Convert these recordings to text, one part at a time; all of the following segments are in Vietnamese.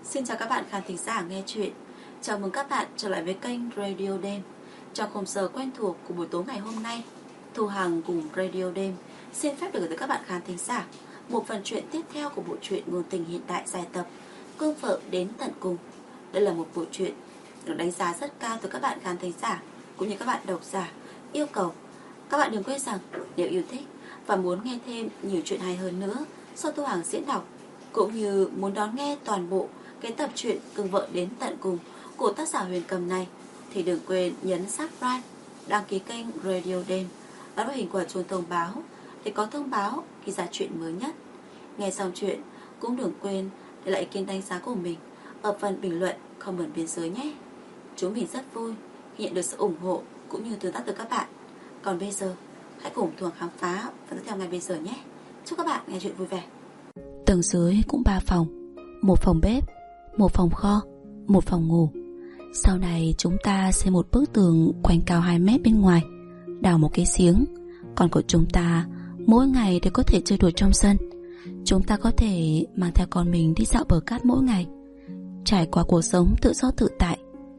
Xin chào các bạn khán thính giả nghe chuyện. Chào mừng các bạn trở lại với kênh Radio Đêm. Trong khung giờ quen thuộc của buổi tối ngày hôm nay, Thu Hằng cùng Radio Đêm xin phép được gửi tới các bạn khán thính giả một phần truyện tiếp theo của bộ truyện ngôn tình hiện đại dài tập Cương Vợ Đến Tận Cùng. Đây là một bộ truyện được đánh giá rất cao từ các bạn khán thính giả cũng như các bạn độc giả yêu cầu. Các bạn đừng quên rằng nếu yêu thích và muốn nghe thêm nhiều chuyện hay hơn nữa do Thu Hằng diễn đọc, cũng như muốn đón nghe toàn bộ cái tập truyện Cương Vợ Đến Tận Cùng của tác giả Huyền Cầm này, thì đừng quên nhấn subscribe, đăng ký kênh Radio Đêm, ấn vào hình quả chuông thông báo để có thông báo khi ra chuyện mới nhất. Nghe xong chuyện cũng đừng quên để lại ý kiến đánh giá của mình ở phần bình luận comment bên dưới nhé. Chúng mình rất vui khi nhận được sự ủng hộ cũng như tương tác từ các bạn. Còn bây giờ hãy cùng Thu Hằng khám phá phần tiếp theo ngay bây giờ nhé. Chúc các bạn nghe chuyện vui vẻ. Tầng dưới cũng 3 phòng, một phòng bếp, một phòng kho, một phòng ngủ. Sau này chúng ta xây một bức tường quanh cao 2 mét bên ngoài, đào một cái giếng. Con của chúng ta mỗi ngày đều có thể chơi đùa trong sân. Chúng ta có thể mang theo con mình đi dạo bờ cát mỗi ngày, trải qua cuộc sống tự do tự tại.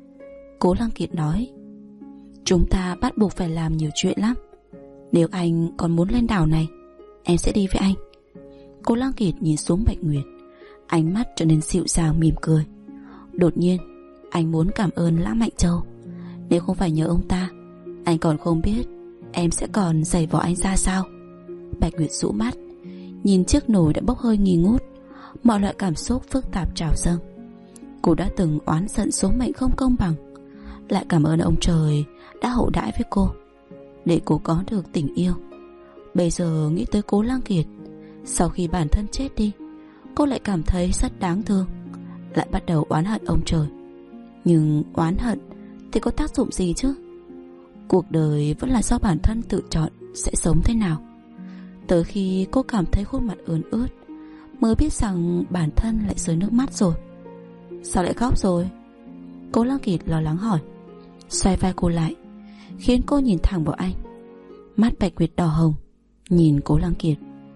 Cố Lăng Kiệt nói, chúng ta bắt buộc phải làm nhiều chuyện lắm. Nếu anh còn muốn lên đảo này, em sẽ đi với anh. Cố Lăng Kiệt nhìn xuống Bạch Nguyệt, ánh mắt trở nên dịu dàng mỉm cười. Đột nhiên anh muốn cảm ơn Lã Mạnh Châu. Nếu không phải nhờ ông ta, anh còn không biết em sẽ còn giày vò anh ra sao. Bạch Nguyệt rũ mắt, nhìn chiếc nồi đã bốc hơi nghi ngút. Mọi loại cảm xúc phức tạp trào dâng. Cô đã từng oán giận số mệnh không công bằng, lại cảm ơn ông trời đã hậu đãi với cô để cô có được tình yêu. Bây giờ nghĩ tới Cố Lăng Kiệt, sau khi bản thân chết đi, cô lại cảm thấy rất đáng thương, lại bắt đầu oán hận ông trời. Nhưng oán hận thì có tác dụng gì chứ? Cuộc đời vẫn là do bản thân tự chọn sẽ sống thế nào. Tới khi cô cảm thấy khuôn mặt ươn ướt, mới biết rằng bản thân lại rơi nước mắt rồi. Sao lại khóc rồi? Cố Lăng Kiệt lo lắng hỏi, xoay vai cô lại, khiến cô nhìn thẳng vào anh. Mắt Bạch Nguyệt đỏ hồng, nhìn Cố Lăng Kiệt.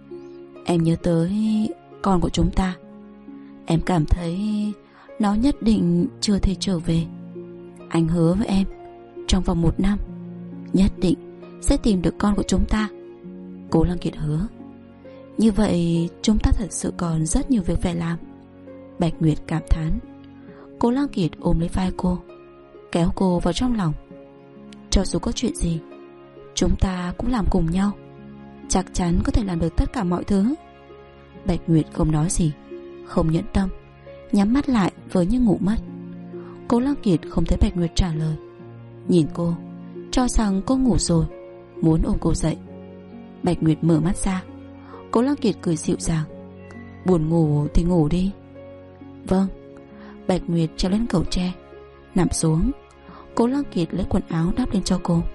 Em nhớ tới con của chúng ta. Em cảm thấy nó nhất định chưa thể trở về. Anh hứa với em, trong vòng 1 năm nhất định sẽ tìm được con của chúng ta. Cố Lăng Kiệt hứa. Như vậy chúng ta thật sự còn rất nhiều việc phải làm. Bạch Nguyệt cảm thán. Cố Lăng Kiệt ôm lấy vai cô, kéo cô vào trong lòng. Cho dù có chuyện gì, chúng ta cũng làm cùng nhau, chắc chắn có thể làm được tất cả mọi thứ. Bạch Nguyệt không nói gì, không nhẫn tâm, nhắm mắt lại vừa như ngủ mất. Cố Lăng Kiệt không thấy Bạch Nguyệt trả lời, nhìn cô, cho rằng cô ngủ rồi, muốn ôm cô dậy. Bạch Nguyệt mở mắt ra. Cố Lăng Kiệt cười dịu dàng, buồn ngủ thì ngủ đi. Vâng. Bạch Nguyệt treo lên cầu tre, nằm xuống. Cố Lăng Kiệt lấy quần áo đắp lên cho cô.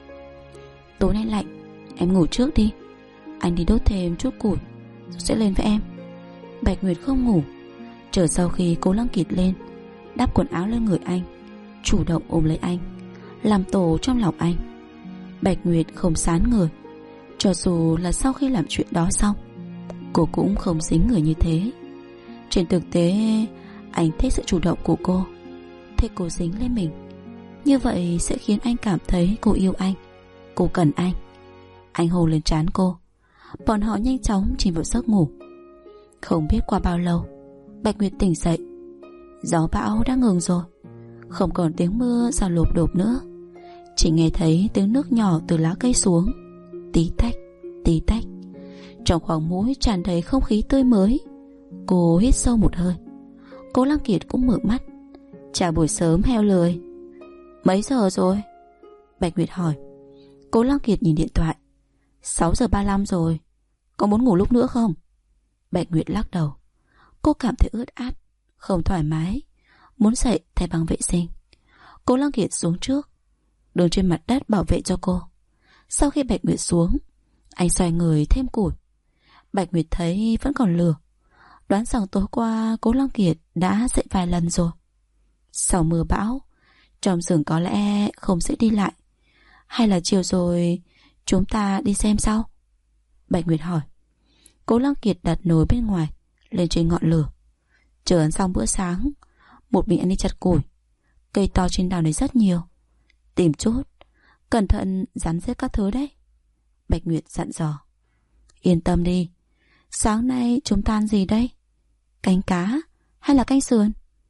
Tối nay lạnh, em ngủ trước đi, anh đi đốt thêm chút củi rồi sẽ lên với em. Bạch Nguyệt không ngủ, chờ sau khi Cố Lăng Kiệt lên, đắp quần áo lên người anh, chủ động ôm lấy anh, làm tổ trong lòng anh. Bạch Nguyệt không sán người. Cho dù là sau khi làm chuyện đó xong, cô cũng không dính người như thế. Trên thực tế, anh thích sự chủ động của cô, thích cô dính lên mình. Như vậy sẽ khiến anh cảm thấy cô yêu anh, cô cần anh. Anh hôn lên trán cô. Bọn họ nhanh chóng chìm vào giấc ngủ. Không biết qua bao lâu, Bạch Nguyệt tỉnh dậy. Gió bão đã ngừng rồi, không còn tiếng mưa rào lộp đột nữa, chỉ nghe thấy tiếng nước nhỏ từ lá cây xuống, tí tách, tí tách. Trong khoang mũi tràn đầy không khí tươi mới. Cô hít sâu một hơi. Cố Lăng Kiệt cũng mở mắt. Chào buổi sớm heo lười. Mấy giờ rồi? Bạch Nguyệt hỏi. Cố Lăng Kiệt nhìn điện thoại. 6:35 rồi. Có muốn ngủ lúc nữa không? Bạch Nguyệt lắc đầu. Cô cảm thấy ướt át, không thoải mái, muốn dậy thay băng vệ sinh. Cố Lăng Kiệt xuống trước, đứng trên mặt đất bảo vệ cho cô. Sau khi Bạch Nguyệt xuống, anh xoay người thêm củi. Bạch Nguyệt thấy vẫn còn lửa, đoán rằng tối qua Cố Lăng Kiệt đã dậy vài lần rồi. Sau mưa bão, trong giường có lẽ không sẽ đi lại. Hay là chiều rồi chúng ta đi xem sau? Bạch Nguyệt hỏi. Cố Lăng Kiệt đặt nồi bên ngoài lên trên ngọn lửa. Chờ ăn xong bữa sáng, một mình anh đi chặt củi. Cây to trên đảo này rất nhiều. Tìm chút, cẩn thận rắn rết các thứ đấy. Bạch Nguyệt dặn dò. Yên tâm đi. Sáng nay chúng ta ăn gì đây? Canh cá hay là canh sườn?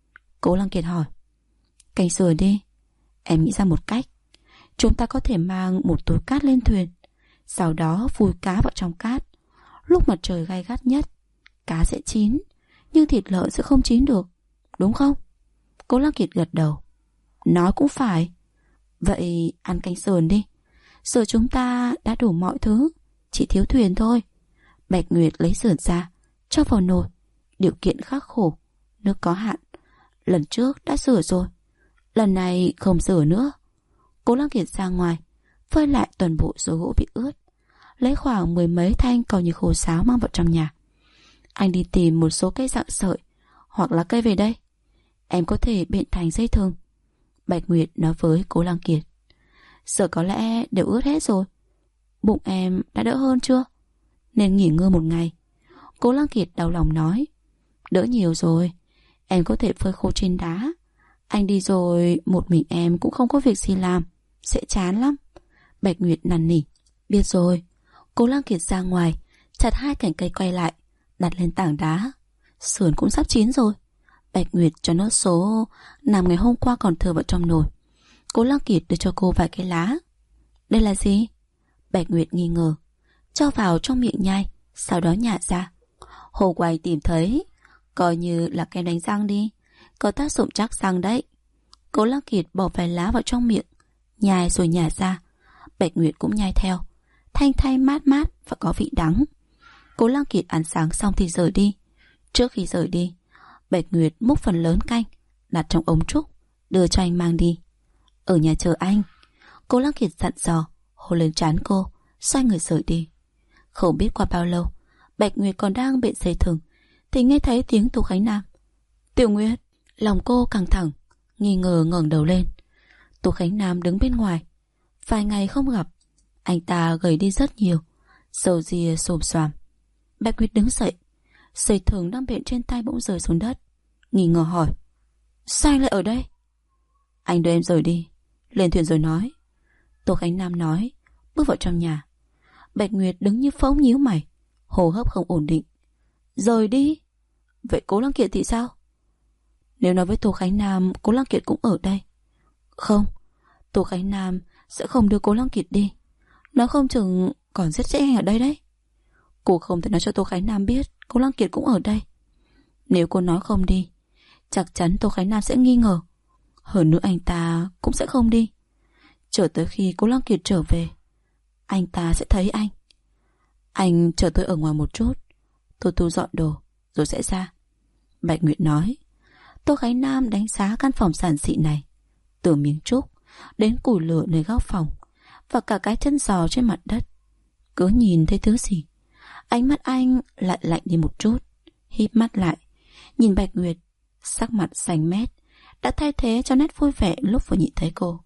Cố Lăng Kiệt hỏi. Canh sườn đi. Em nghĩ ra một cách. Chúng ta có thể mang một túi cát lên thuyền, sau đó vùi cá vào trong cát. Lúc mặt trời gay gắt nhất, cá sẽ chín, nhưng thịt lợn sẽ không chín được, đúng không? Cố Lăng Kiệt gật đầu. Nói cũng phải. Vậy ăn canh sườn đi. Giờ chúng ta đã đủ mọi thứ, chỉ thiếu thuyền thôi. Bạch Nguyệt lấy sườn ra, cho vào nồi. Điều kiện khắc khổ, nước có hạn. Lần trước đã rửa rồi, lần này không rửa nữa. Cố Lăng Kiệt ra ngoài, phơi lại toàn bộ số gỗ bị ướt, lấy khoảng 10 mấy thanh coi như khô sáo mang vào trong nhà. Anh đi tìm một số cây dạng sợi hoặc là cây về đây. Em có thể biện thành dây thừng. Bạch Nguyệt nói với Cố Lăng Kiệt. Giờ có lẽ đều ướt hết rồi. Bụng em đã đỡ hơn chưa? Nên nghỉ ngơi một ngày. Cố Lăng Kiệt đau lòng nói. Đỡ nhiều rồi. Em có thể phơi khô trên đá. Anh đi rồi một mình em cũng không có việc gì làm, sẽ chán lắm. Bạch Nguyệt năn nỉ. Biết rồi. Cố Lăng Kiệt ra ngoài, chặt 2 cành cây quay lại, đặt lên tảng đá. Sườn cũng sắp chín rồi. Bạch Nguyệt cho nó số nằm ngày hôm qua còn thừa vào trong nồi. Cố Lăng Kiệt đưa cho cô vài cái lá. Đây là gì? Bạch Nguyệt nghi ngờ, cho vào trong miệng nhai, sau đó nhả ra. Hồ Quay tìm thấy, coi như là kem đánh răng đi, có tác dụng chắc răng đấy. Cố Lăng Kiệt bỏ vài lá vào trong miệng, nhai rồi nhả ra. Bạch Nguyệt cũng nhai theo, thanh thanh mát mát và có vị đắng. Cố Lăng Kiệt ăn sáng xong thì rời đi. Trước khi rời đi, Bạch Nguyệt múc phần lớn canh đặt trong ống trúc, đưa cho anh mang đi. Ở nhà chờ anh. Cố Lăng Kiệt dặn dò, hôn lên trán cô, xoay người rời đi. Không biết qua bao lâu, Bạch Nguyệt còn đang bện dây thừng thì nghe thấy tiếng Tô Khánh Nam. Tiểu Nguyệt. Lòng cô căng thẳng, nghi ngờ ngẩng đầu lên. Tô Khánh Nam đứng bên ngoài. Vài ngày không gặp, anh ta gầy đi rất nhiều, râu ria xồm xoàm. Bạch Nguyệt đứng dậy, dây thừng đang bện trên tay bỗng rơi xuống đất, nghi ngờ hỏi. Sao anh lại ở đây? Anh đưa em rời đi, lên thuyền rồi nói. Tô Khánh Nam nói, bước vào trong nhà. Bạch Nguyệt đứng như phỗng nhíu mày, hô hấp không ổn định. Rời đi? Vậy Cố Lăng Kiệt thì sao? Nếu nói với Tô Khánh Nam Cố Lăng Kiệt cũng ở đây. Không, Tô Khánh Nam sẽ không đưa Cố Lăng Kiệt đi. Nó không chừng còn giết chết anh ở đây đấy. Cô không thể nói cho Tô Khánh Nam biết Cố Lăng Kiệt cũng ở đây. Nếu cô nói không đi, chắc chắn Tô Khánh Nam sẽ nghi ngờ. Hơn nữa anh ta cũng sẽ không đi. Chờ tới khi Cố Lăng Kiệt trở về, anh ta sẽ thấy anh. Anh chờ tôi ở ngoài một chút, tôi thu dọn đồ rồi sẽ ra. Bạch Nguyệt nói. Tô Khánh Nam đánh giá căn phòng giản dị này, từ miếng trúc đến củi lửa nơi góc phòng và cả cái chân giò trên mặt đất. Cứ nhìn thấy thứ gì, ánh mắt anh lại lạnh đi một chút. Híp mắt lại, nhìn Bạch Nguyệt, sắc mặt xanh mét đã thay thế cho nét vui vẻ lúc vừa nhìn thấy cô.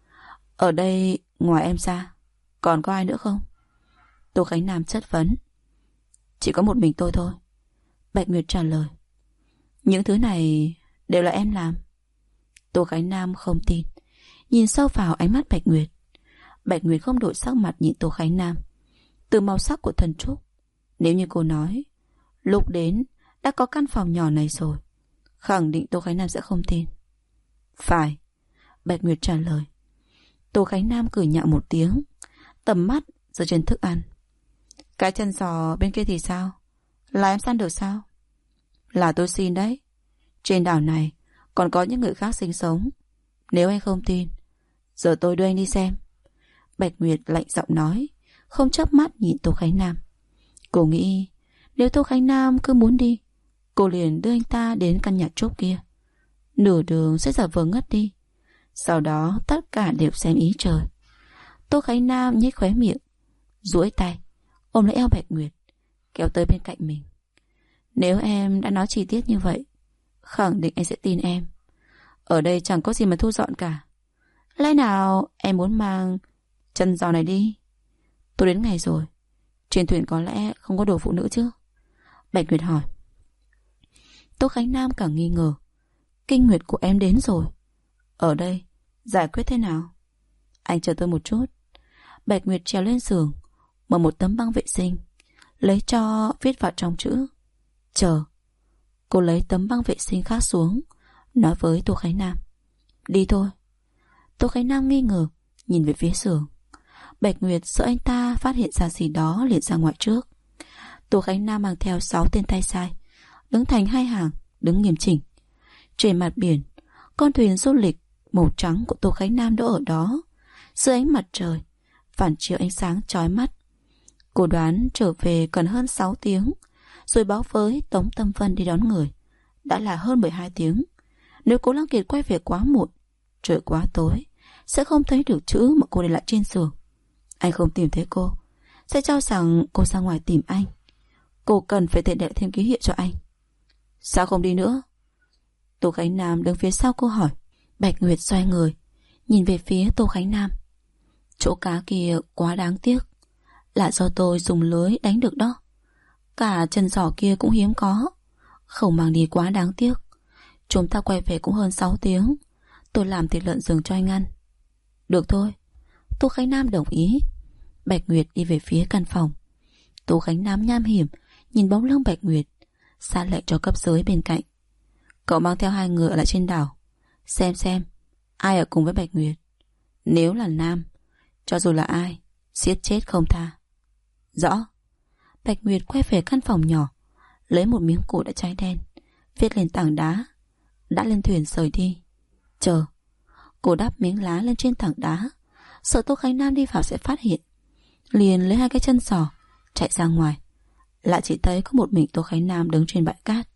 Ở đây ngoài em ra còn có ai nữa không? Tô Khánh Nam chất vấn. Chỉ có một mình tôi thôi. Bạch Nguyệt trả lời. Những thứ này đều là em làm. Tô Khánh Nam không tin, nhìn sâu vào ánh mắt Bạch Nguyệt. Bạch Nguyệt không đổi sắc mặt nhìn Tô Khánh Nam. Từ màu sắc của thần trúc, nếu như cô nói lúc đến đã có căn phòng nhỏ này rồi, khẳng định Tô Khánh Nam sẽ không tin. Phải, Bạch Nguyệt trả lời. Tô Khánh Nam cười nhạo một tiếng, tầm mắt rơi trên thức ăn. Cái chân giò bên kia thì sao? Là em săn được sao? Là tôi xin đấy. Trên đảo này còn có những người khác sinh sống. Nếu anh không tin, giờ tôi đưa anh đi xem. Bạch Nguyệt lạnh giọng nói, không chớp mắt nhìn Tô Khánh Nam. Cô nghĩ nếu Tô Khánh Nam cứ muốn đi, cô liền đưa anh ta đến căn nhà trúc kia. Nửa đường sẽ giả vờ ngất đi, sau đó tất cả đều xem ý trời. Tô Khánh Nam nhếch khóe miệng, duỗi tay ôm lấy eo Bạch Nguyệt, kéo tới bên cạnh mình. Nếu em đã nói chi tiết như vậy, khẳng định anh sẽ tin em. Ở đây chẳng có gì mà thu dọn cả. Lẽ nào em muốn mang chân giò này đi? Tôi đến ngày rồi, trên thuyền có lẽ không có đồ phụ nữ chứ? Bạch Nguyệt hỏi. Tô Khánh Nam càng nghi ngờ. Kinh nguyệt của em đến rồi. Ở đây, giải quyết thế nào? Anh chờ tôi một chút. Bạch Nguyệt trèo lên giường, mở một tấm băng vệ sinh, lấy cho viết vào trong chữ chờ. Cô lấy tấm băng vệ sinh khác xuống, nói với Tô Khánh Nam: đi thôi. Tô Khánh Nam nghi ngờ nhìn về phía giường. Bạch Nguyệt sợ anh ta phát hiện ra gì đó liền ra ngoài trước. Tô Khánh Nam mang theo 6 tên tay sai, đứng thành hai hàng, đứng nghiêm chỉnh. Trên mặt biển, con thuyền du lịch màu trắng của Tô Khánh Nam đỗ ở đó, dưới ánh mặt trời phản chiếu ánh sáng chói mắt. Cô đoán trở về cần hơn 6 tiếng, rồi báo với Tống Tâm Vân đi đón người. Đã là hơn 12 tiếng. Nếu Cố Lăng Kiệt quay về quá muộn, trời quá tối, sẽ không thấy được chữ mà cô để lại trên giường. Anh không tìm thấy cô, sẽ cho rằng cô ra ngoài tìm anh. Cô cần phải tiện để thêm ký hiệu cho anh. Sao không đi nữa? Tô Khánh Nam đứng phía sau cô hỏi. Bạch Nguyệt xoay người, nhìn về phía Tô Khánh Nam. Chỗ cá kia quá đáng tiếc, là do tôi dùng lưới đánh được đó. Cả chân giỏ kia cũng hiếm có, không mang đi quá đáng tiếc. Chúng ta quay về cũng hơn 6 tiếng. Tôi làm thịt lợn rừng cho anh ăn. Được thôi. Tô Khánh Nam đồng ý. Bạch Nguyệt đi về phía căn phòng. Tô Khánh Nam nham hiểm nhìn bóng lưng Bạch Nguyệt, ra lệnh cho cấp dưới bên cạnh: cậu mang theo 2 người ở lại trên đảo, xem ai ở cùng với Bạch Nguyệt. Nếu là nam, cho dù là ai, giết chết không tha. Rõ. Bạch Nguyệt quay về căn phòng nhỏ, lấy một miếng củi đã cháy đen, viết lên tảng đá: đã lên thuyền rời đi. Chờ. Cô đắp miếng lá lên trên tảng đá, sợ Tô Khánh Nam đi vào sẽ phát hiện, liền lấy 2 cái chân giò chạy ra ngoài. Lại chỉ thấy có một mình Tô Khánh Nam đứng trên bãi cát.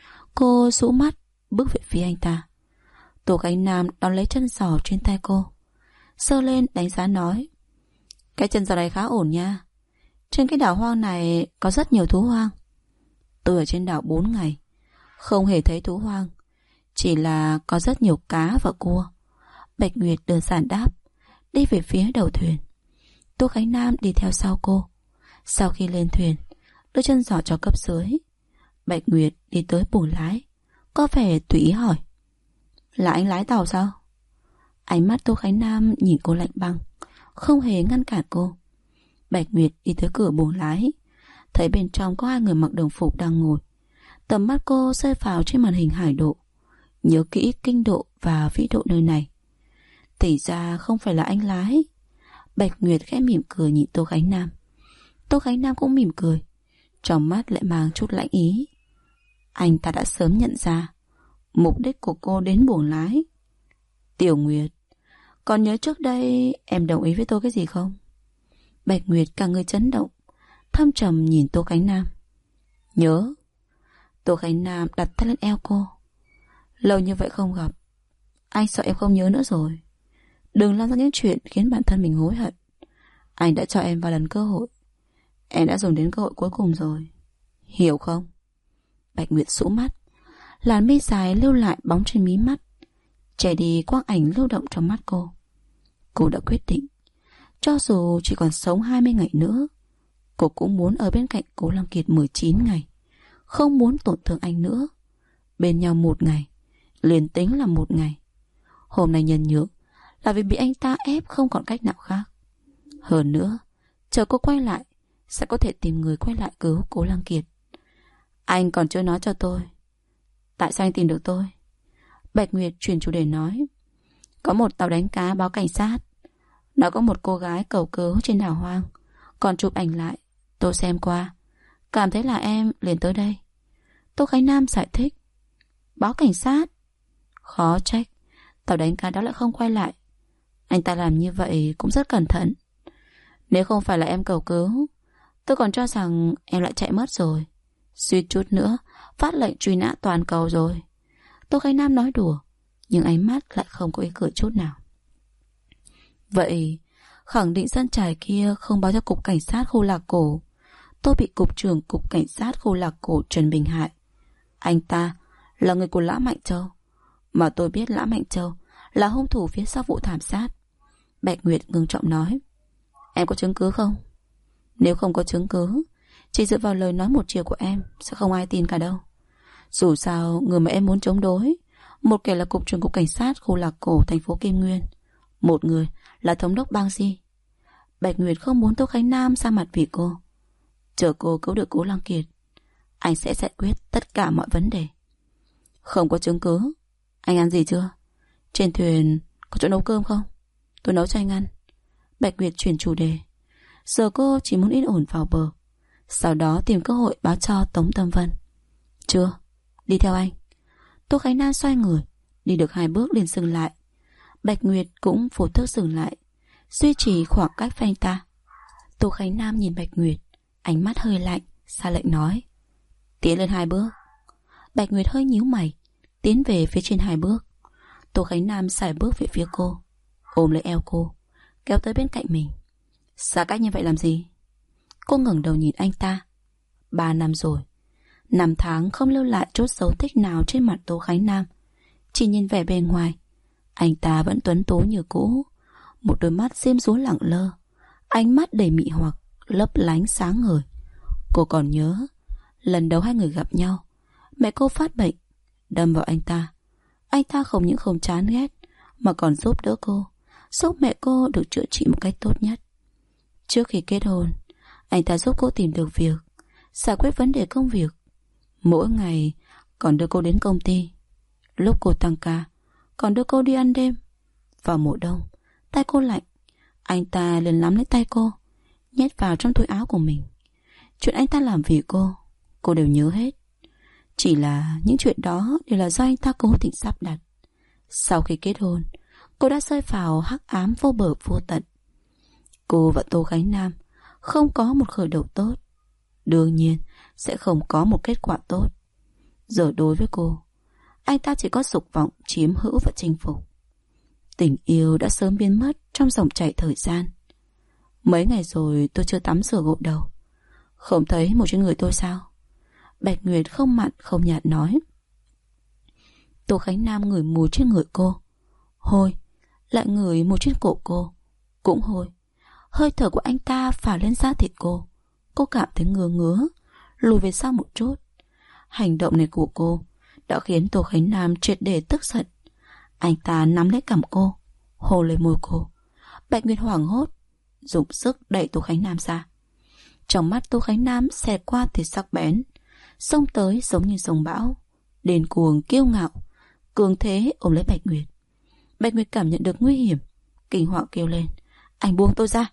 Cô rũ mắt bước về phía anh ta. Tô Khánh Nam đón lấy chân giò trên tay cô, sơ lên đánh giá nói: cái chân giò này khá ổn nha. Trên cái đảo hoang này có rất nhiều thú hoang. Tôi ở trên đảo 4 ngày, không hề thấy thú hoang, chỉ là có rất nhiều cá và cua. Bạch Nguyệt đơn giản đáp, đi về phía đầu thuyền. Tô Khánh Nam đi theo sau cô. Sau khi lên thuyền, đưa chân giỏ cho cấp dưới. Bạch Nguyệt đi tới buồng lái, có vẻ tùy ý hỏi: là anh lái tàu sao? Ánh mắt Tô Khánh Nam nhìn cô lạnh băng, không hề ngăn cản cô. Bạch Nguyệt đi tới cửa buồng lái, thấy bên trong có 2 người mặc đồng phục đang ngồi. Tầm mắt cô rơi vào trên màn hình hải độ, nhớ kỹ kinh độ và vĩ độ nơi này. Thì ra không phải là anh lái. Bạch Nguyệt khẽ mỉm cười nhìn Tô Khánh Nam. Tô Khánh Nam cũng mỉm cười, trong mắt lại mang chút lạnh ý. Anh ta đã sớm nhận ra mục đích của cô đến buồng lái. Tiểu Nguyệt, còn nhớ trước đây em đồng ý với tôi cái gì không? Bạch Nguyệt cả người chấn động, thâm trầm nhìn Tô Khánh Nam. Nhớ. Tô Khánh Nam đặt tay lên eo cô. Lâu như vậy không gặp, anh sợ em không nhớ nữa rồi. Đừng làm ra những chuyện khiến bản thân mình hối hận. Anh đã cho em vài lần cơ hội, em đã dùng đến cơ hội cuối cùng rồi, hiểu không? Bạch Nguyệt rũ mắt, làn mi dài lưu lại bóng trên mí mắt, che đi quang ảnh lưu động trong mắt cô. Cô đã quyết định, cho dù chỉ còn sống 20 ngày nữa, cô cũng muốn ở bên cạnh Cố Lăng Kiệt 19 ngày, không muốn tổn thương anh nữa. Bên nhau 1 ngày, liền tính là 1 ngày. Hôm nay nhân nhượng là vì bị anh ta ép không còn cách nào khác. Hơn nữa, chờ cô quay lại, sẽ có thể tìm người quay lại cứu Cố Lăng Kiệt. Anh còn chưa nói cho tôi, tại sao anh tìm được tôi? Bạch Nguyệt chuyển chủ đề nói: có một tàu đánh cá báo cảnh sát, nó có một cô gái cầu cứu trên đảo hoang, còn chụp ảnh lại. Tôi xem qua, cảm thấy là em, liền tới đây. Tô Khánh Nam giải thích. Báo cảnh sát? Khó trách tàu đánh cá đó lại không quay lại. Anh ta làm như vậy cũng rất cẩn thận. Nếu không phải là em cầu cứu, tôi còn cho rằng em lại chạy mất rồi, suýt chút nữa phát lệnh truy nã toàn cầu rồi. Tô Khánh Nam nói đùa, nhưng ánh mắt lại không có ý cười chút nào. Vậy khẳng định dân trải kia không báo cho cục cảnh sát khu Lạc Cổ. Tôi bị cục trưởng cục cảnh sát khu Lạc Cổ Trần Bình hại. Anh ta là người của Lã Mạnh Châu, mà tôi biết Lã Mạnh Châu là hung thủ phía sau vụ thảm sát. Bạch Nguyệt ngưng trọng nói: em có chứng cứ không? Nếu không có chứng cứ, chỉ dựa vào lời nói một chiều của em sẽ không ai tin cả đâu. Dù sao người mà em muốn chống đối, một kẻ là cục trưởng cục cảnh sát khu Lạc Cổ thành phố Kim Nguyên, một người là thống đốc bang Di. Bạch Nguyệt không muốn Tô Khánh Nam ra mặt vì cô. Chờ cô cứu được Cố Lăng Kiệt, anh sẽ giải quyết tất cả mọi vấn đề. Không có chứng cứ. Anh ăn gì chưa? Trên thuyền có chỗ nấu cơm không? Tôi nấu cho anh ăn. Bạch Nguyệt chuyển chủ đề. Giờ cô chỉ muốn yên ổn vào bờ, sau đó tìm cơ hội báo cho Tống Tâm Vân. Chưa, đi theo anh. Tô Khánh Nam xoay người, đi được 2 bước liền dừng lại. Bạch Nguyệt cũng vô thức dừng lại, duy trì khoảng cách với anh ta. Tô Khánh Nam nhìn Bạch Nguyệt, ánh mắt hơi lạnh, ra lệnh nói: tiến lên 2 bước. Bạch Nguyệt hơi nhíu mày, tiến về phía trên 2 bước. Tô Khánh Nam sải bước về phía cô, ôm lấy eo cô, kéo tới bên cạnh mình. Xa cách như vậy làm gì? Cô ngẩng đầu nhìn anh ta. 3 năm rồi, 5 tháng không lưu lại chút dấu tích nào trên mặt Tô Khánh Nam. Chỉ nhìn vẻ bề ngoài, anh ta vẫn tuấn tú như cũ, một đôi mắt xiêm dúa lẳng lơ, ánh mắt đầy mị hoặc, lấp lánh sáng ngời. Cô còn nhớ lần đầu hai người gặp nhau, mẹ cô phát bệnh, đâm vào anh ta. Anh ta không những không chán ghét, mà còn giúp đỡ cô, giúp mẹ cô được chữa trị một cách tốt nhất. Trước khi kết hôn, anh ta giúp cô tìm được việc, giải quyết vấn đề công việc. Mỗi ngày còn đưa cô đến công ty. Lúc cô tăng ca, còn đưa cô đi ăn đêm. Vào mùa đông, tay cô lạnh, anh ta liền nắm lấy tay cô, nhét vào trong túi áo của mình. Chuyện anh ta làm vì cô đều nhớ hết. Chỉ là những chuyện đó đều là do anh ta cố tình sắp đặt. Sau khi kết hôn, cô đã rơi vào hắc ám vô bờ vô tận. Cô và Tô Khánh Nam không có một khởi đầu tốt, đương nhiên sẽ không có một kết quả tốt. Giờ đối với cô, anh ta chỉ có dục vọng chiếm hữu và chinh phục. Tình yêu đã sớm biến mất trong dòng chảy thời gian. Mấy ngày rồi tôi chưa tắm rửa gội đầu, không thấy một trên người tôi sao? Bạch Nguyệt không mặn không nhạt nói. Tô Khánh Nam ngửi mùi trên người cô, hôi, lại ngửi mùi trên cổ cô, cũng hôi. Hơi thở của anh ta phả lên da thịt cô cảm thấy ngứa ngứa, lùi về sau một chút. Hành động này của cô đã khiến Tô Khánh Nam triệt để tức giận. Anh ta nắm lấy cằm cô, hôn lên môi cô. Bạch Nguyệt hoảng hốt, dùng sức đẩy Tô Khánh Nam ra. Trong mắt Tô Khánh Nam xẹt qua tia sắc bén, xông tới giống như dòng bão, điên cuồng kiêu ngạo, cường thế ôm lấy Bạch Nguyệt. Bạch Nguyệt cảm nhận được nguy hiểm, kinh hoàng kêu lên: anh buông tôi ra.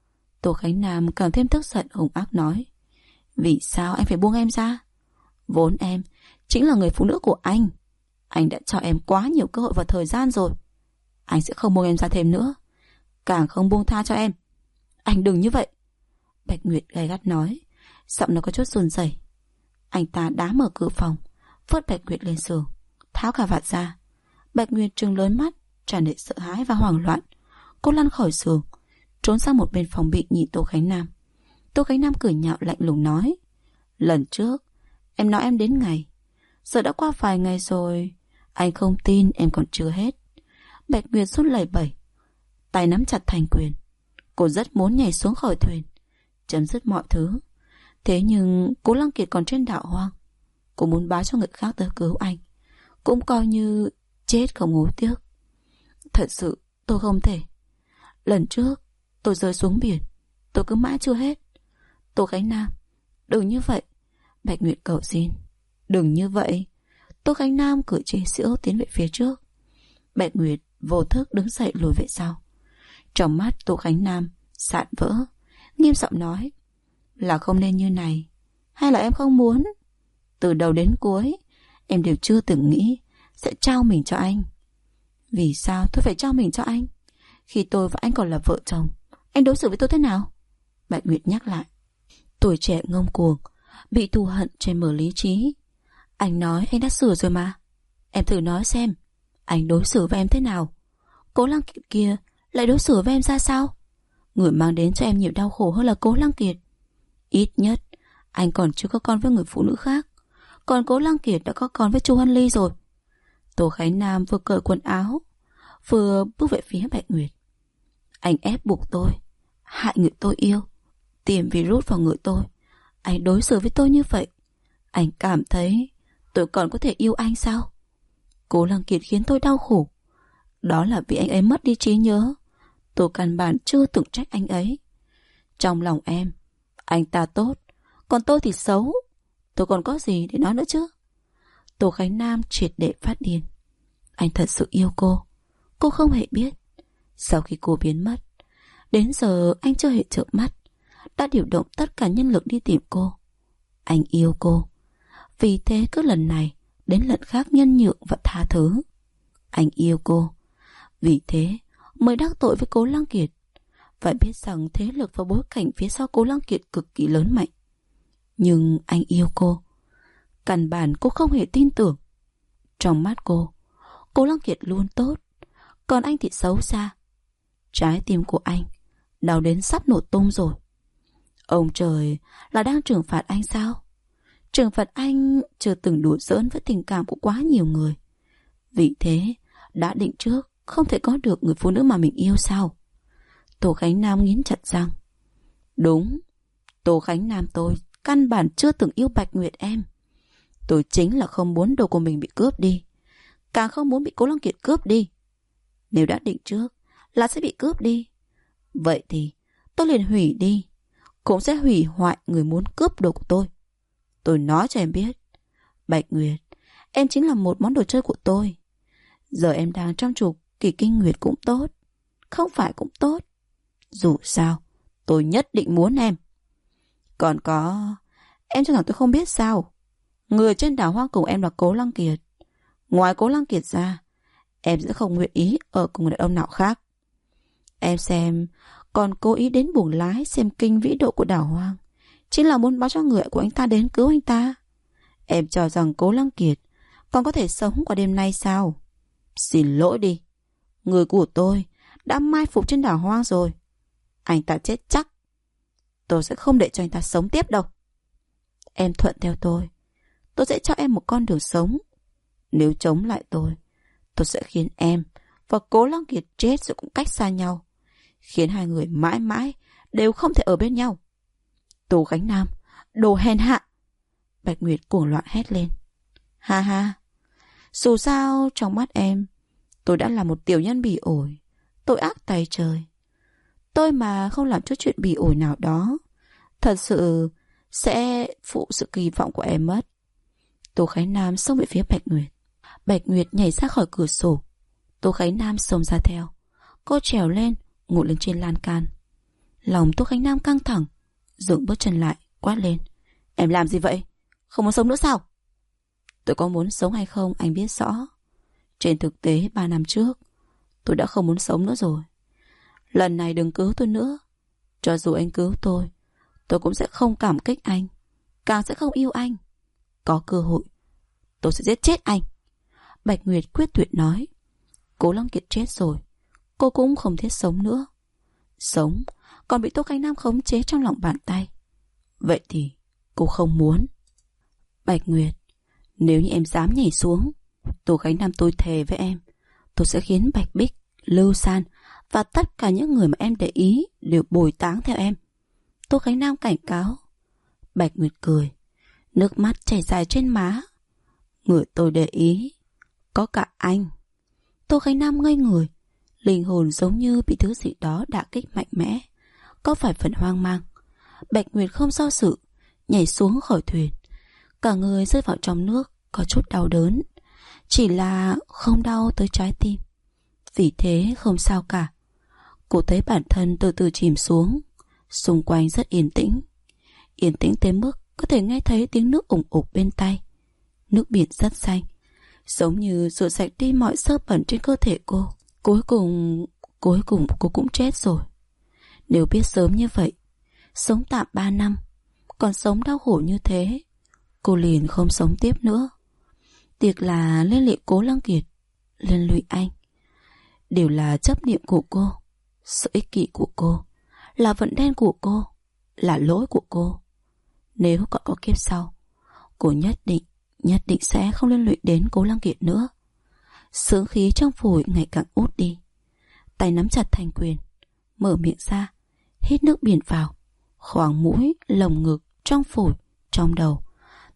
Tô Khánh Nam càng thêm tức giận, hung ác nói: vì sao anh phải buông em ra? Vốn em chính là người phụ nữ của anh đã cho em quá nhiều cơ hội và thời gian rồi. Anh sẽ không buông em ra thêm nữa, càng không buông tha cho em. Anh đừng như vậy. Bạch Nguyệt gay gắt nói, giọng nó có chút run rẩy. Anh ta đá mở cửa phòng, vớt Bạch Nguyệt lên giường, tháo cà vạt ra. Bạch Nguyệt trừng lớn mắt, tràn đầy sợ hãi và hoảng loạn. Cô lăn khỏi giường, trốn sang một bên phòng bị nhìn Tô Khánh Nam. Tô Khánh Nam cười nhạo lạnh lùng nói: lần trước em nói em đến ngày, giờ đã qua vài ngày rồi, anh không tin em còn chưa hết. Bạch Nguyệt run lẩy bẩy, tay nắm chặt thành quyền. Cô rất muốn nhảy xuống khỏi thuyền, chấm dứt mọi thứ. Thế nhưng Cố Lăng Kiệt còn trên đảo hoang. Cô muốn báo cho người khác tới cứu anh, cũng coi như chết không hối tiếc. Thật sự tôi không thể. Lần trước tôi rơi xuống biển, tôi cứ mãi chưa hết. Tô Khánh Nam, đừng như vậy. Bạch Nguyệt cầu xin, đừng như vậy. Tô Khánh Nam cười chế giễu tiến về phía trước. Bạch Nguyệt vô thức đứng dậy lùi về sau. Trong mắt Tô Khánh Nam sạn vỡ, nghiêm giọng nói: là không nên như này, hay là em không muốn? Từ đầu đến cuối em đều chưa từng nghĩ sẽ trao mình cho anh. Vì sao tôi phải trao mình cho anh? Khi tôi và anh còn là vợ chồng, anh đối xử với tôi thế nào? Bạch Nguyệt nhắc lại. Tuổi trẻ ngông cuồng, bị thù hận che mờ lý trí. Anh nói anh đã sửa rồi mà. Em thử nói xem, anh đối xử với em thế nào? Cố Lăng Kiệt kia lại đối xử với em ra sao? Người mang đến cho em nhiều đau khổ hơn là Cố Lăng Kiệt. Ít nhất anh còn chưa có con với người phụ nữ khác, còn Cố Lăng Kiệt đã có con với Chu Hân Ly rồi. Tô Khánh Nam vừa cởi quần áo, vừa bước về phía Bạch Nguyệt. Anh ép buộc tôi, hại người tôi yêu, tiêm virus vào người tôi. Anh đối xử với tôi như vậy, anh cảm thấy tôi còn có thể yêu anh sao? Cố Lăng Kiệt khiến tôi đau khổ. Đó là vì anh ấy mất đi trí nhớ. Tôi căn bản chưa từng trách anh ấy. Trong lòng em, anh ta tốt, còn tôi thì xấu. Tôi còn có gì để nói nữa chứ? Tô Khánh Nam triệt để phát điên. Anh thật sự yêu cô không hề biết. Sau khi cô biến mất, đến giờ anh chưa hề chợp mắt, đã điều động tất cả nhân lực đi tìm cô. Anh yêu cô, vì thế cứ lần này đến lần khác nhân nhượng và tha thứ. Anh yêu cô, vì thế mới đắc tội với Cố Lăng Kiệt. Phải biết rằng thế lực và bối cảnh phía sau Cố Lăng Kiệt cực kỳ lớn mạnh. Nhưng anh yêu cô, căn bản cô không hề tin tưởng. Trong mắt cô, Cố Lăng Kiệt luôn tốt, còn anh thì xấu xa. Trái tim của anh đau đến sắp nổ tung rồi. Ông trời là đang trừng phạt anh sao? Trừng phạt anh chưa từng đùa giỡn với tình cảm của quá nhiều người. Vì thế đã định trước không thể có được người phụ nữ mà mình yêu sao? Tô Khánh Nam nghiến chặt răng. Đúng, Tô Khánh Nam tôi căn bản chưa từng yêu Bạch Nguyệt em. Tôi chính là không muốn đồ của mình bị cướp đi, càng không muốn bị Cố Lăng Kiệt cướp đi. Nếu đã định trước là sẽ bị cướp đi, vậy thì tôi liền hủy đi, cũng sẽ hủy hoại người muốn cướp đồ của tôi. Tôi nói cho em biết, Bạch Nguyệt, em chính là một món đồ chơi của tôi. Giờ em đang trong trục kỳ kinh nguyệt cũng tốt, không phải cũng tốt. Dù sao, tôi nhất định muốn em. Còn có, em cho rằng tôi không biết sao? Người trên đảo hoang cùng em là Cố Lăng Kiệt. Ngoài Cố Lăng Kiệt ra, em sẽ không nguyện ý ở cùng người đàn ông nào khác. Em xem, còn cố ý đến buồng lái xem kinh vĩ độ của đảo hoang, chính là muốn báo cho người của anh ta đến cứu anh ta. Em cho rằng Cố Lăng Kiệt còn có thể sống qua đêm nay sao? Xin lỗi đi, người của tôi đã mai phục trên đảo hoang rồi. Anh ta chết chắc. Tôi sẽ không để cho anh ta sống tiếp đâu. Em thuận theo tôi sẽ cho em một con đường sống. Nếu chống lại tôi sẽ khiến em và Cố Lăng Kiệt chết rồi cũng cách xa nhau, khiến hai người mãi mãi đều không thể ở bên nhau. Tô Khánh Nam, đồ hèn hạ! Bạch Nguyệt cuồng loạn hét lên. Ha ha, dù sao trong mắt em, tôi đã là một tiểu nhân bỉ ổi, tội ác tày trời. Tôi mà không làm chút chuyện bỉ ổi nào đó, thật sự sẽ phụ sự kỳ vọng của em mất. Tô Khánh Nam xông về phía Bạch Nguyệt. Bạch Nguyệt nhảy ra khỏi cửa sổ. Tô Khánh Nam xông ra theo. Cô trèo lên, ngồi lên trên lan can. Lòng Tô Khánh Nam căng thẳng, dừng bước chân lại, quát lên. Em làm gì vậy? Không muốn sống nữa sao? Tôi có muốn sống hay không anh biết rõ. Trên thực tế 3 năm trước, tôi đã không muốn sống nữa rồi. Lần này đừng cứu tôi nữa. Cho dù anh cứu tôi cũng sẽ không cảm kích anh, càng sẽ không yêu anh. Có cơ hội, tôi sẽ giết chết anh. Bạch Nguyệt quyết tuyệt nói. Cố Lăng Kiệt chết rồi, cô cũng không thiết sống nữa. Sống còn bị Tô Khánh Nam khống chế trong lòng bàn tay. Vậy thì cô không muốn. Bạch Nguyệt, nếu như em dám nhảy xuống, Tô Khánh Nam tôi thề với em, tôi sẽ khiến Bạch Bích, Lưu San và tất cả những người mà em để ý đều bồi táng theo em. Tô Khánh Nam cảnh cáo. Bạch Nguyệt cười, nước mắt chảy dài trên má. Người tôi để ý có cả anh. Tô Khánh Nam ngây người, linh hồn giống như bị thứ gì đó đả kích mạnh mẽ, có phải phần hoang mang. Bạch Nguyệt không do dự, nhảy xuống khỏi thuyền. Cả người rơi vào trong nước, có chút đau đớn, chỉ là không đau tới trái tim. Vì thế không sao cả. Cô thấy bản thân từ từ chìm xuống. Xung quanh rất yên tĩnh, yên tĩnh tới mức có thể nghe thấy tiếng nước ủng ục bên tai. Nước biển rất xanh, giống như rửa sạch đi mọi xơ bẩn trên cơ thể cô. Cuối cùng cô cũng chết rồi. Nếu biết sớm như vậy, sống tạm 3 năm, còn sống đau khổ như thế, cô liền không sống tiếp nữa. Tiếc là liên lụy Cố Lăng Kiệt, liên lụy anh, đều là chấp niệm của cô, sự ích kỷ của cô, là vận đen của cô, là lỗi của cô. Nếu còn có kiếp sau, cô nhất định sẽ không liên lụy đến Cố Lăng Kiệt nữa. Sướng khí trong phổi ngày càng út đi. Tay nắm chặt thành quyền, mở miệng ra, hít nước biển vào, khoang mũi, lồng ngực, trong phổi, trong đầu,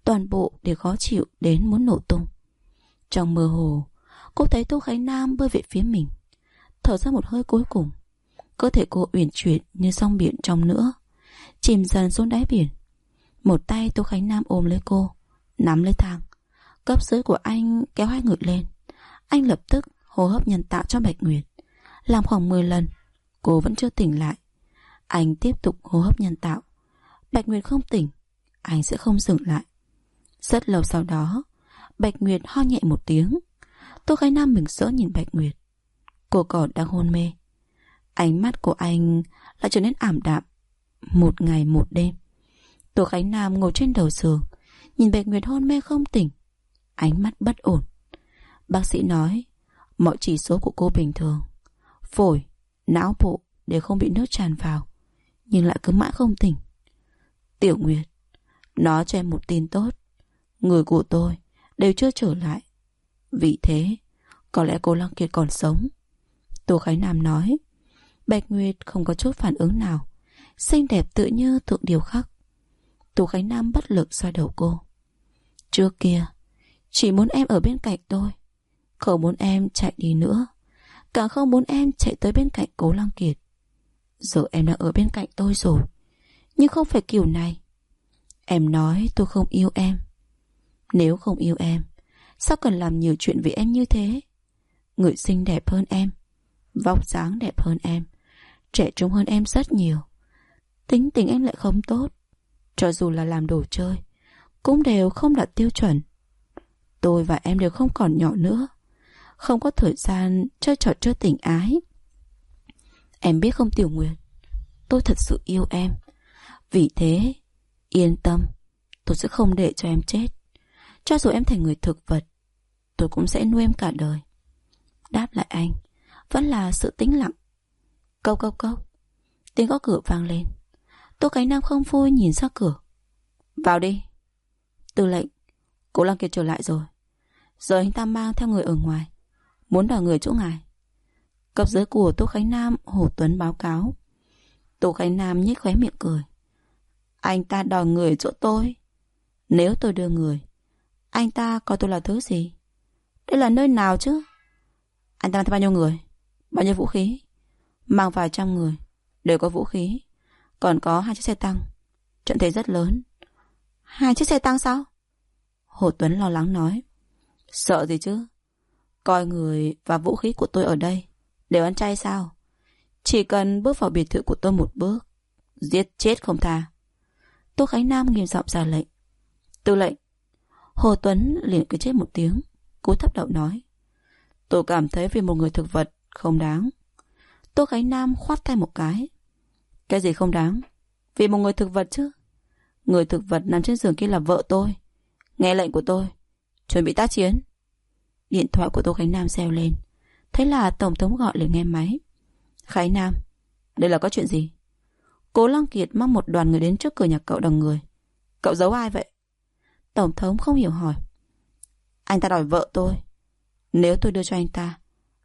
toàn bộ đều khó chịu đến muốn nổ tung. Trong mơ hồ, cô thấy Tô Khánh Nam bơi về phía mình. Thở ra một hơi cuối cùng, cơ thể cô uyển chuyển như sóng biển trong nữa, chìm dần xuống đáy biển. Một tay Tô Khánh Nam ôm lấy cô, nắm lấy thang. Cấp dưới của anh kéo hai người lên. Anh lập tức hô hấp nhân tạo cho Bạch Nguyệt. Làm khoảng 10 lần, cô vẫn chưa tỉnh lại. Anh tiếp tục hô hấp nhân tạo. Bạch Nguyệt không tỉnh, anh sẽ không dừng lại. Rất lâu sau đó, Bạch Nguyệt ho nhẹ một tiếng. Tô Khánh Nam mừng rỡ nhìn Bạch Nguyệt. Cô còn đang hôn mê. Ánh mắt của anh lại trở nên ảm đạm. Một ngày một đêm. Tô Khánh Nam ngồi trên đầu giường, nhìn Bạch Nguyệt hôn mê không tỉnh, ánh mắt bất ổn. Bác sĩ nói mọi chỉ số của cô bình thường, phổi, não bộ đều không bị nước tràn vào, nhưng lại cứ mãi không tỉnh. Tiểu Nguyệt, nói cho em một tin tốt. Người của tôi đều chưa trở lại. Vì thế, có lẽ cô Lăng Kiệt còn sống. Tô Khánh Nam nói. Bạch Nguyệt không có chút phản ứng nào, xinh đẹp tự như tượng điêu khắc. Tô Khánh Nam bất lực xoa đầu cô. Trước kia, chỉ muốn em ở bên cạnh tôi, không muốn em chạy đi nữa, càng không muốn em chạy tới bên cạnh Cố Lăng Kiệt. Giờ em đã ở bên cạnh tôi rồi, nhưng không phải kiểu này. Em nói tôi không yêu em. Nếu không yêu em, sao cần làm nhiều chuyện vì em như thế? Người xinh đẹp hơn em, vóc dáng đẹp hơn em, trẻ trung hơn em rất nhiều. Tính tình em lại không tốt, cho dù là làm đồ chơi cũng đều không đạt tiêu chuẩn. Tôi và em đều không còn nhỏ nữa, không có thời gian chơi trò chơi tình ái. Em biết không Tiểu Nguyệt, tôi thật sự yêu em. Vì thế, yên tâm, tôi sẽ không để cho em chết. Cho dù em thành người thực vật, tôi cũng sẽ nuôi em cả đời. Đáp lại anh vẫn là sự tĩnh lặng. Cốc cốc cốc, tiếng gõ cửa vang lên. Tô Khánh Nam không vui nhìn ra cửa. Vào đi. Tư lệnh, Cố Lăng Kiệt trở lại rồi. Giờ anh ta mang theo người ở ngoài, muốn đòi người chỗ ngài. Cấp dưới của Tô Khánh Nam, Hồ Tuấn báo cáo. Tô Khánh Nam nhếch khóe miệng cười. Anh ta đòi người chỗ tôi. Nếu tôi đưa người, anh ta coi tôi là thứ gì? Đây là nơi nào chứ? Anh ta mang theo bao nhiêu người? Bao nhiêu vũ khí? Mang vài trăm người, đều có vũ khí. Còn có 2 chiếc xe tăng. Trận thế rất lớn. 2 chiếc xe tăng sao? Hồ Tuấn lo lắng nói. Sợ gì chứ? Coi người và vũ khí của tôi ở đây đều ăn chay sao? Chỉ cần bước vào biệt thự của tôi một bước, giết chết không tha. Tô Khánh Nam nghiêm giọng ra lệnh. Tư lệnh. Hồ Tuấn liền cười chết một tiếng, cúi thấp đầu nói. Tôi cảm thấy vì một người thực vật không đáng. Tô Khánh Nam khoát tay một cái. Cái gì không đáng? Vì một người thực vật chứ. Người thực vật nằm trên giường kia là vợ tôi. Nghe lệnh của tôi, chuẩn bị tác chiến. Điện thoại của Tô Khánh Nam reo lên. Thế là Tổng thống gọi liền nghe máy. Khánh Nam, đây là có chuyện gì? Cố Lăng Kiệt mang một đoàn người đến trước cửa nhà cậu đông người. Cậu giấu ai vậy? Tổng thống không hiểu hỏi. Anh ta đòi vợ tôi. Nếu tôi đưa cho anh ta,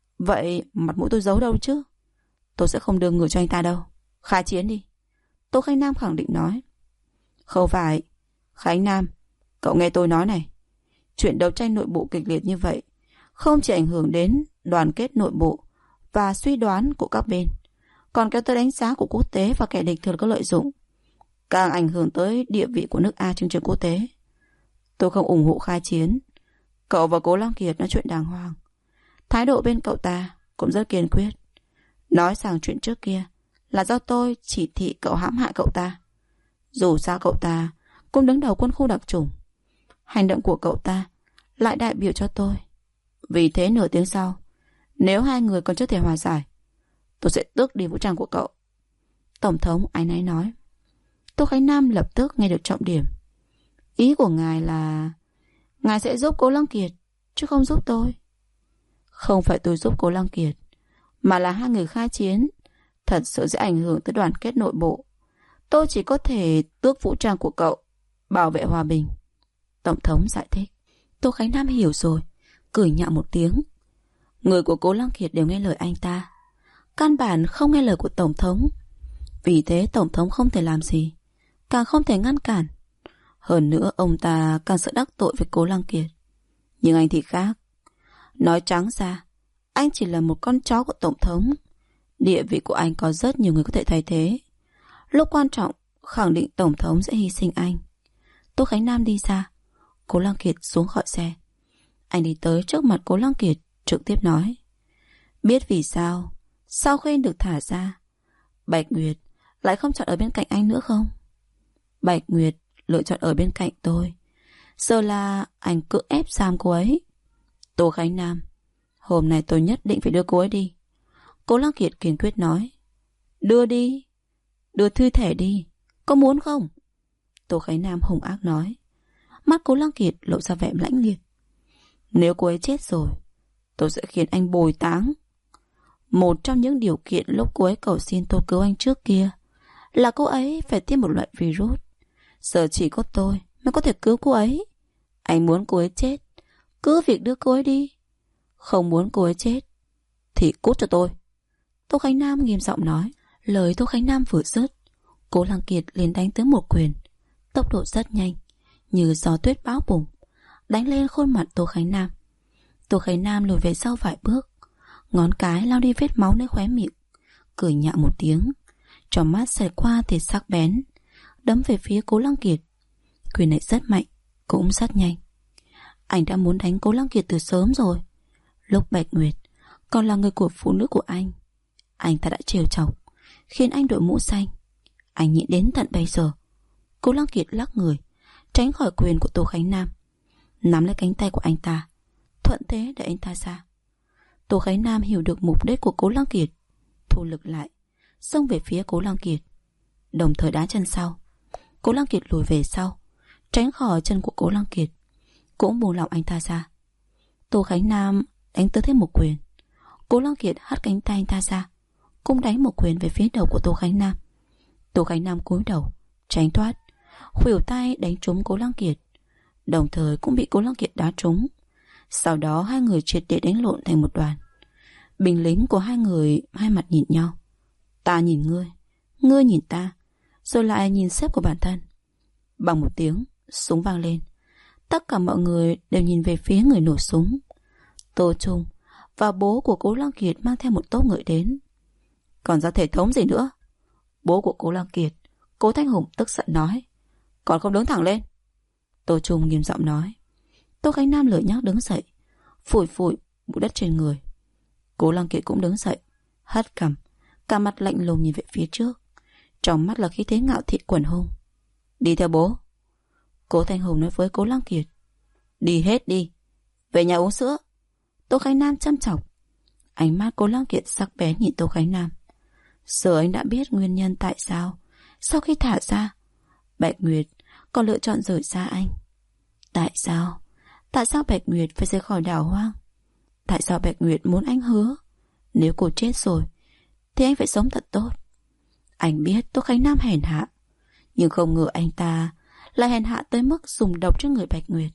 vậy mặt mũi tôi giấu đâu chứ? Tôi sẽ không đưa người cho anh ta đâu. Khai chiến đi. Tô Khánh Nam khẳng định nói. Không phải. Khánh Nam, cậu nghe tôi nói này. Chuyện đấu tranh nội bộ kịch liệt như vậy không chỉ ảnh hưởng đến đoàn kết nội bộ và suy đoán của các bên, còn kéo tới đánh giá của quốc tế và kẻ địch thường có lợi dụng, càng ảnh hưởng tới địa vị của nước A trên trường quốc tế. Tôi không ủng hộ khai chiến. Cậu và Cố Lăng Kiệt nói chuyện đàng hoàng. Thái độ bên cậu ta cũng rất kiên quyết, nói rằng chuyện trước kia là do tôi chỉ thị cậu hãm hại cậu ta. Dù sao cậu ta cũng đứng đầu quân khu đặc chủng. Hành động của cậu ta lại đại biểu cho tôi. Vì thế nửa tiếng sau, nếu hai người còn chưa thể hòa giải, tôi sẽ tước đi vũ trang của cậu. Tổng thống áy náy nói. Tô Khánh Nam lập tức nghe được trọng điểm. Ý của ngài là ngài sẽ giúp Cố Lăng Kiệt, chứ không giúp tôi. Không phải tôi giúp Cố Lăng Kiệt, mà là hai người khai chiến thật sự sẽ ảnh hưởng tới đoàn kết nội bộ. Tôi chỉ có thể tước vũ trang của cậu, bảo vệ hòa bình. Tổng thống giải thích. Tô Khánh Nam hiểu rồi, cười nhạo một tiếng. Người của Cố Lăng Kiệt đều nghe lời anh ta, căn bản không nghe lời của Tổng thống. Vì thế Tổng thống không thể làm gì, càng không thể ngăn cản. Hơn nữa ông ta càng sợ đắc tội với Cố Lăng Kiệt. Nhưng anh thì khác. Nói trắng ra, anh chỉ là một con chó của Tổng thống. Địa vị của anh có rất nhiều người có thể thay thế. Lúc quan trọng, khẳng định Tổng thống sẽ hy sinh anh. Tô Khánh Nam đi ra. Cố Lăng Kiệt xuống khỏi xe. Anh đi tới trước mặt Cố Lăng Kiệt, trực tiếp nói: biết vì sao sau khi anh được thả ra, Bạch Nguyệt lại không chọn ở bên cạnh anh nữa không? Bạch Nguyệt lựa chọn ở bên cạnh tôi. Giờ là anh cưỡng ép giam cô ấy. Tô Khánh Nam, hôm nay tôi nhất định phải đưa cô ấy đi. Cố Lăng Kiệt kiên quyết nói. Đưa đi. Đưa thư thể đi. Có muốn không? Tô Khánh Nam hung ác nói. Mắt Cố Lăng Kiệt lộ ra vẻ lãnh liệt. Nếu cô ấy chết rồi, tôi sẽ khiến anh bồi táng. Một trong những điều kiện lúc cô ấy cầu xin tôi cứu anh trước kia là cô ấy phải tiêm một loại virus. Giờ chỉ có tôi mới có thể cứu cô ấy. Anh muốn cô ấy chết, cứ việc đưa cô ấy đi. Không muốn cô ấy chết thì cút cho tôi. Tô Khánh Nam nghiêm giọng nói. Lời Tô Khánh Nam vừa dứt, Cố Lăng Kiệt liền đánh tới một quyền, tốc độ rất nhanh, như gió tuyết bão bùng, đánh lên khuôn mặt Tô Khánh Nam. Tô Khánh Nam lùi về sau vài bước, ngón cái lau đi vết máu nơi khóe miệng, cười nhạo một tiếng, trong mắt xẹt qua tia sắc bén, đấm về phía Cố Lăng Kiệt. Quyền này rất mạnh, cũng rất nhanh. Anh đã muốn đánh Cố Lăng Kiệt từ sớm rồi. Lúc Bạch Nguyệt còn là người của phụ nữ của anh ta đã trêu chọc, khiến anh đội mũ xanh. Anh nhịn đến tận bây giờ. Cố Lăng Kiệt lắc người, tránh khỏi quyền của Tô Khánh Nam, nắm lấy cánh tay của anh ta, thuận thế để anh ta ra. Tô Khánh Nam hiểu được mục đích của Cố Lăng Kiệt, thu lực lại, xông về phía Cố Lăng Kiệt, đồng thời đá chân sau. Cố Lăng Kiệt lùi về sau, tránh khỏi chân của Cố Lăng Kiệt, cũng buông lỏng anh ta ra. Tô Khánh Nam đánh tới thêm một quyền. Cố Lăng Kiệt hất cánh tay anh ta ra, cũng đánh một quyền về phía đầu của Tô Khánh Nam. Tô Khánh Nam cúi đầu tránh thoát, khuỷu tay đánh trúng Cố Lăng Kiệt, đồng thời cũng bị Cố Lăng Kiệt đá trúng. Sau đó hai người triệt để đánh lộn thành một đoàn. Binh lính của hai người hai mặt nhìn nhau, ta nhìn ngươi, ngươi nhìn ta, rồi lại nhìn sếp của bản thân. Bằng một tiếng, súng vang lên. Tất cả mọi người đều nhìn về phía người nổ súng. Tô Trung và bố của Cố Lăng Kiệt mang theo một tốp người đến. Còn ra thể thống gì nữa? Bố của Cố Lăng Kiệt, Cố Thanh Hùng tức giận nói. Còn không đứng thẳng lên. Tô Trung nghiêm giọng nói. Tô Khánh Nam lười nhác đứng dậy, phủi phủi bụi đất trên người. Cố Lăng Kiệt cũng đứng dậy, hất cằm, cả mặt lạnh lùng nhìn về phía trước, trong mắt là khí thế ngạo thị quần hùng. Đi theo bố. Cố Thanh Hùng nói với Cố Lăng Kiệt. Đi hết đi, về nhà uống sữa. Tô Khánh Nam chăm chọc. Ánh mắt Cố Lăng Kiệt sắc bén nhìn Tô Khánh Nam. Giờ anh đã biết nguyên nhân tại sao sau khi thả ra, Bạch Nguyệt còn lựa chọn rời xa anh. Tại sao? Tại sao Bạch Nguyệt phải rời khỏi đảo hoang? Tại sao Bạch Nguyệt muốn anh hứa nếu cô chết rồi thì anh phải sống thật tốt? Anh biết Tô Khánh Nam hèn hạ, nhưng không ngờ anh ta lại hèn hạ tới mức dùng độc trên người Bạch Nguyệt.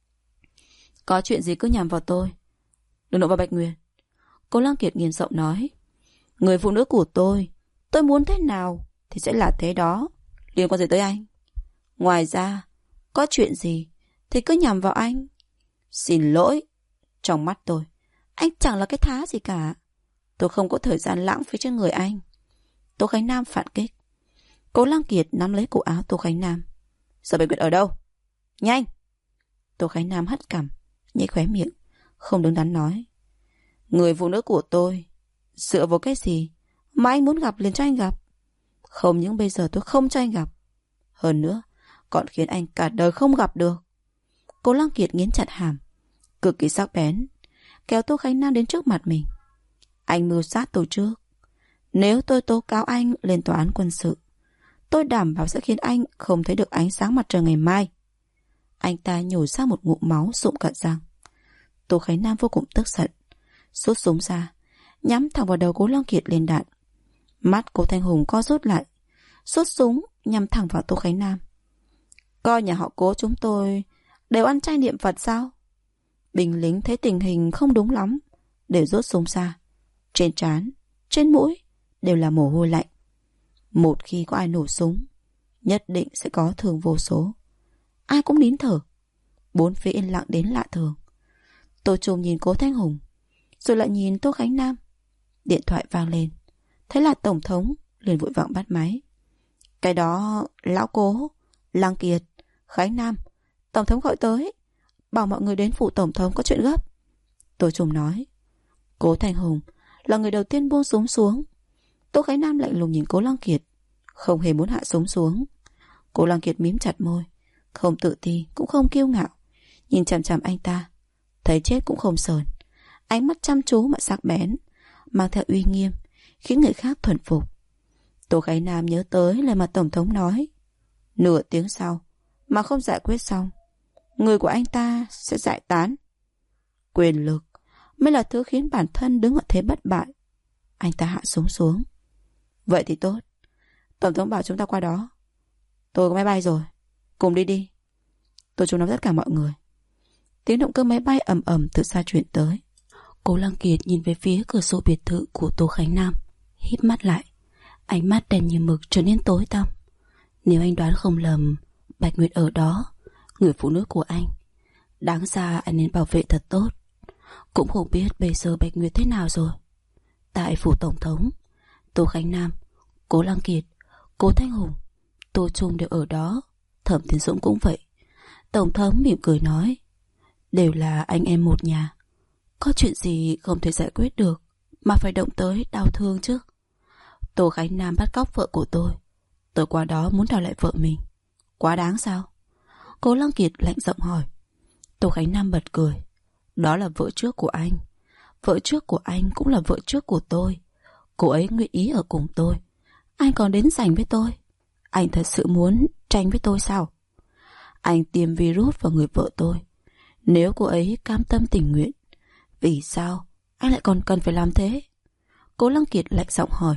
Có chuyện gì cứ nhằm vào tôi, đừng động vào Bạch Nguyệt. Cố Lăng Kiệt nghiêm giọng nói. Người phụ nữ của tôi muốn thế nào thì sẽ là thế đó, liên quan gì tới anh? Ngoài ra, có chuyện gì thì cứ nhằm vào anh. Xin lỗi, trong mắt tôi, anh chẳng là cái thá gì cả. Tôi không có thời gian lãng phí trên người anh. Tô Khánh Nam phản kích. Cố Lăng Kiệt nắm lấy cổ áo Tô Khánh Nam. Giờ Bạch Nguyệt ở đâu? Nhanh! Tô Khánh Nam hất cằm, nhếch khóe miệng, không đứng đắn nói. Người phụ nữ của tôi dựa vào cái gì mà anh muốn gặp liền cho anh gặp? Không những bây giờ tôi không cho anh gặp, hơn nữa còn khiến anh cả đời không gặp được. Cố Lăng Kiệt nghiến chặt hàm, cực kỳ sắc bén, kéo Tô Khánh Nam đến trước mặt mình. Anh mưu sát tôi trước. Nếu tôi tố cáo anh lên tòa án quân sự, tôi đảm bảo sẽ khiến anh không thấy được ánh sáng mặt trời ngày mai. Anh ta nhổ ra một ngụm máu sụm cả răng. Tô Khánh Nam vô cùng tức giận, rút súng ra, nhắm thẳng vào đầu Cố Lăng Kiệt lên đạn. Mắt Cố Thanh Hùng co rút lại, rút súng nhắm thẳng vào Tô Khánh Nam. Coi nhà họ Cố chúng tôi đều ăn chay niệm Phật sao? Binh lính thấy tình hình không đúng lắm, đều rút súng ra. Trên trán, trên mũi đều là mồ hôi lạnh. Một khi có ai nổ súng, nhất định sẽ có thương vô số. Ai cũng nín thở. Bốn phía yên lặng đến lạ thường. Tô Trùng nhìn Cố Thanh Hùng, rồi lại nhìn Tô Khánh Nam. Điện thoại vang lên. Thế là Tổng thống liền vội vàng bắt máy. Cái đó, lão Cố, Lăng Kiệt, Khánh Nam, Tổng thống gọi tới, bảo mọi người đến phủ Tổng thống có chuyện gấp. Tô Trùng nói. Cố Thanh Hùng là người đầu tiên buông súng xuống. Tô Khánh Nam lạnh lùng nhìn Cố Lăng Kiệt, không hề muốn hạ súng xuống. Cố Lăng Kiệt mím chặt môi, không tự ti cũng không kiêu ngạo, nhìn chằm chằm anh ta, thấy chết cũng không sờn. Ánh mắt chăm chú mà sắc bén, mang theo uy nghiêm, khiến người khác thuần phục. Tô Khánh Nam nhớ tới lời mà Tổng thống nói. Nửa tiếng sau mà không giải quyết xong, người của anh ta sẽ giải tán. Quyền lực mới là thứ khiến bản thân đứng ở thế bất bại. Anh ta hạ súng xuống. Vậy thì tốt, Tổng thống bảo chúng ta qua đó. Tôi có máy bay rồi, cùng đi đi. Tôi trông nắm tất cả mọi người. Tiếng động cơ máy bay ầm ầm từ xa truyền tới. Cố Lăng Kiệt nhìn về phía cửa sổ biệt thự của Tô Khánh Nam, híp mắt lại, ánh mắt đen như mực trở nên tối tăm. Nếu anh đoán không lầm, Bạch Nguyệt ở đó, người phụ nữ của anh. Đáng ra anh nên bảo vệ thật tốt. Cũng không biết bây giờ Bạch Nguyệt thế nào rồi. Tại phủ Tổng thống, Tô Khánh Nam, Cố Lăng Kiệt, Cố Thanh Hùng, Tô Trung đều ở đó. Thẩm Tiến Dũng cũng vậy. Tổng thống mỉm cười nói, đều là anh em một nhà, có chuyện gì không thể giải quyết được mà phải động tới đau thương chứ. Tô Khánh Nam bắt cóc vợ của tôi qua đó muốn đòi lại vợ mình. Quá đáng sao? Cố Lăng Kiệt lạnh giọng hỏi. Tô Khánh Nam bật cười. Đó là vợ trước của anh. Vợ trước của anh cũng là vợ trước của tôi. Cô ấy nguyện ý ở cùng tôi, anh còn đến giành với tôi. Anh thật sự muốn tranh với tôi sao? Anh tiêm virus vào người vợ tôi. Nếu cô ấy cam tâm tình nguyện, vì sao anh lại còn cần phải làm thế? Cố Lăng Kiệt lạnh giọng hỏi.